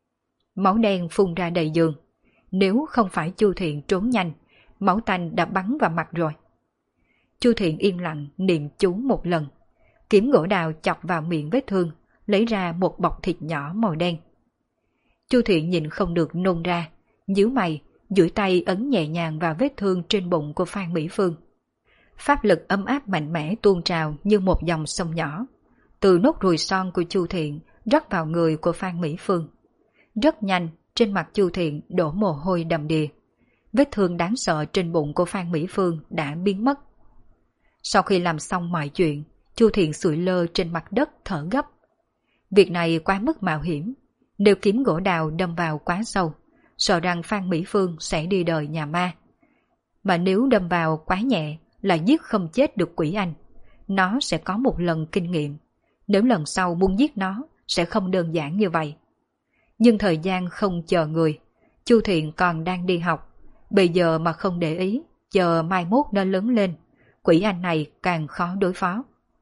Máu đen phun ra đầy giường, nếu không phải Chu Thiện trốn nhanh, máu tanh đã bắn vào mặt rồi. Chu Thiện yên lặng niệm chú một lần, kiếm gỗ đào chọc vào miệng vết thương, lấy ra một bọc thịt nhỏ màu đen. Chu Thiện nhìn không được nôn ra, nhíu mày, duỗi tay ấn nhẹ nhàng vào vết thương trên bụng của Phan Mỹ Phương. Pháp lực ấm áp mạnh mẽ tuôn trào như một dòng sông nhỏ, từ nốt ruồi son của Chu Thiện rót vào người của Phan Mỹ Phương. Rất nhanh, trên mặt Chu Thiện đổ mồ hôi đầm đìa. Vết thương đáng sợ trên bụng của Phan Mỹ Phương đã biến mất. Sau khi làm xong mọi chuyện, Chu Thiện sụi lơ trên mặt đất thở gấp. Việc này quá mức mạo hiểm, nếu kiếm gỗ đào đâm vào quá sâu, sợ rằng Phan Mỹ Phương sẽ đi đời nhà ma. Mà nếu đâm vào quá nhẹ là giết không chết được quỷ anh, nó sẽ có một lần kinh nghiệm. Nếu lần sau muốn giết nó sẽ không đơn giản như vậy. Nhưng thời gian không chờ người, Chu Thiện còn đang đi học, bây giờ mà không để ý, chờ mai mốt nó lớn lên, quỷ anh này càng khó đối phó.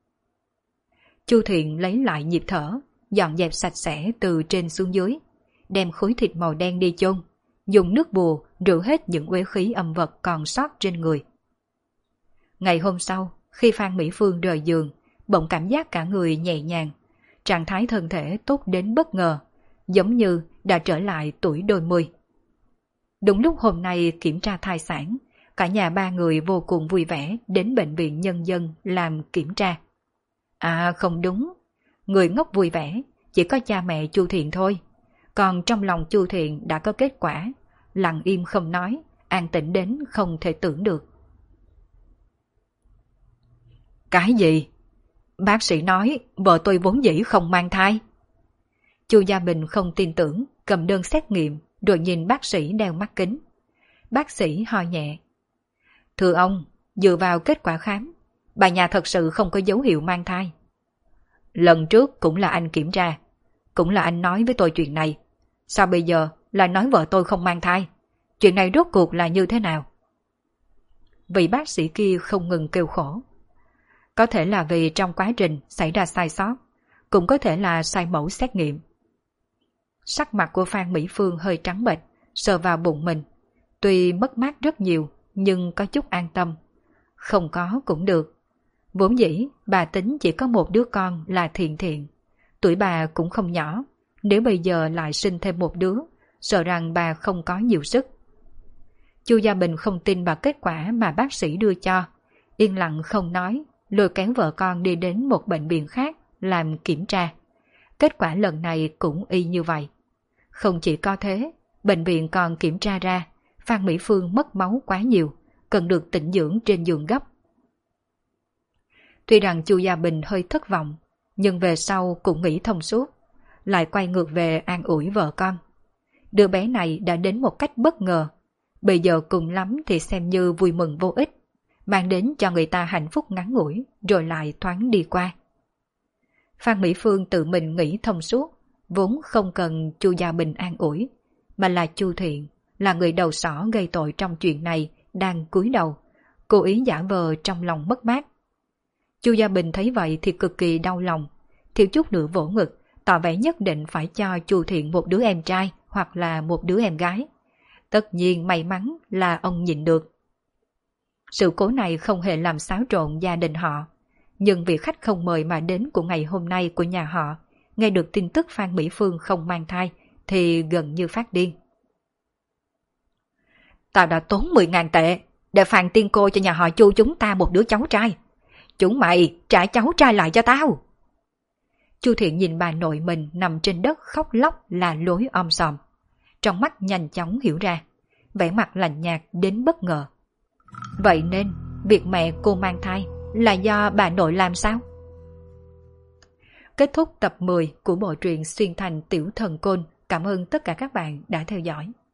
Chu Thiện lấy lại nhịp thở, dọn dẹp sạch sẽ từ trên xuống dưới, đem khối thịt màu đen đi chôn, dùng nước bùa rửa hết những uế khí âm vật còn sót trên người. Ngày hôm sau, khi Phan Mỹ Phương rời giường, bỗng cảm giác cả người nhẹ nhàng, trạng thái thân thể tốt đến bất ngờ, giống như đã trở lại tuổi đôi mươi. Đúng lúc hôm nay kiểm tra thai sản, cả nhà 3 người vô cùng vui vẻ đến bệnh viện nhân dân làm kiểm tra. À không đúng, người ngốc vui vẻ chỉ có cha mẹ Chu Thiện thôi, còn trong lòng Chu Thiện đã có kết quả, lặng im không nói, an tĩnh đến không thể tưởng được. Cái gì? Bác sĩ nói vợ tôi vốn dĩ không mang thai. Chu Gia Bình không tin tưởng, cầm đơn xét nghiệm rồi nhìn bác sĩ đeo mắt kính. Bác sĩ ho nhẹ. Thưa ông, dựa vào kết quả khám, bà nhà thật sự không có dấu hiệu mang thai. Lần trước cũng là anh kiểm tra, cũng là anh nói với tôi chuyện này. Sao bây giờ lại nói vợ tôi không mang thai? Chuyện này rốt cuộc là như thế nào? Vị bác sĩ kia không ngừng kêu khổ. Có thể là vì trong quá trình xảy ra sai sót, cũng có thể là sai mẫu xét nghiệm. Sắc mặt của Phan Mỹ Phương hơi trắng bệch, sờ vào bụng mình. Tuy mất mát rất nhiều, nhưng có chút an tâm. Không có cũng được. Vốn dĩ, bà tính chỉ có một đứa con là Thiện Thiện. Tuổi bà cũng không nhỏ, nếu bây giờ lại sinh thêm một đứa, sợ rằng bà không có nhiều sức. Chu Gia Bình không tin vào kết quả mà bác sĩ đưa cho, yên lặng không nói, lôi kéo vợ con đi đến một bệnh viện khác làm kiểm tra. Kết quả lần này cũng y như vậy. Không chỉ có thế, bệnh viện còn kiểm tra ra Phan Mỹ Phương mất máu quá nhiều, cần được tĩnh dưỡng trên giường gấp. Tuy rằng Chu Gia Bình hơi thất vọng, nhưng về sau cũng nghĩ thông suốt, lại quay ngược về an ủi vợ con. Đứa bé này đã đến một cách bất ngờ, bây giờ cùng lắm thì xem như vui mừng vô ích, mang đến cho người ta hạnh phúc ngắn ngủi rồi lại thoáng đi qua. Phan Mỹ Phương tự mình nghĩ thông suốt, vốn không cần Chu Gia Bình an ủi, mà là Chu Thiện, là người đầu sỏ gây tội trong chuyện này, đang cúi đầu, cố ý giả vờ trong lòng mất mát. Chu Gia Bình thấy vậy thì cực kỳ đau lòng, thiếu chút nữa vỗ ngực, tỏ vẻ nhất định phải cho Chu Thiện một đứa em trai hoặc là một đứa em gái. Tất nhiên may mắn là ông nhịn được. Sự cố này không hề làm xáo trộn gia đình họ, nhưng vị khách không mời mà đến của ngày hôm nay của nhà họ, nghe được tin tức Phan Mỹ Phương không mang thai thì gần như phát điên. Tao đã tốn 10.000 tệ để phàn tiên cô cho nhà họ Chu chúng ta một đứa cháu trai. Chúng mày trả cháu trai lại cho tao. Chu Thiện nhìn bà nội mình nằm trên đất khóc lóc là lối om sòm. Trong mắt nhanh chóng hiểu ra, vẻ mặt lạnh nhạt đến bất ngờ. Vậy nên, việc mẹ cô mang thai là do bà nội làm sao? Kết thúc tập 10 của bộ truyện Xuyên Thành Tiểu Thần Côn. Cảm ơn tất cả các bạn đã theo dõi.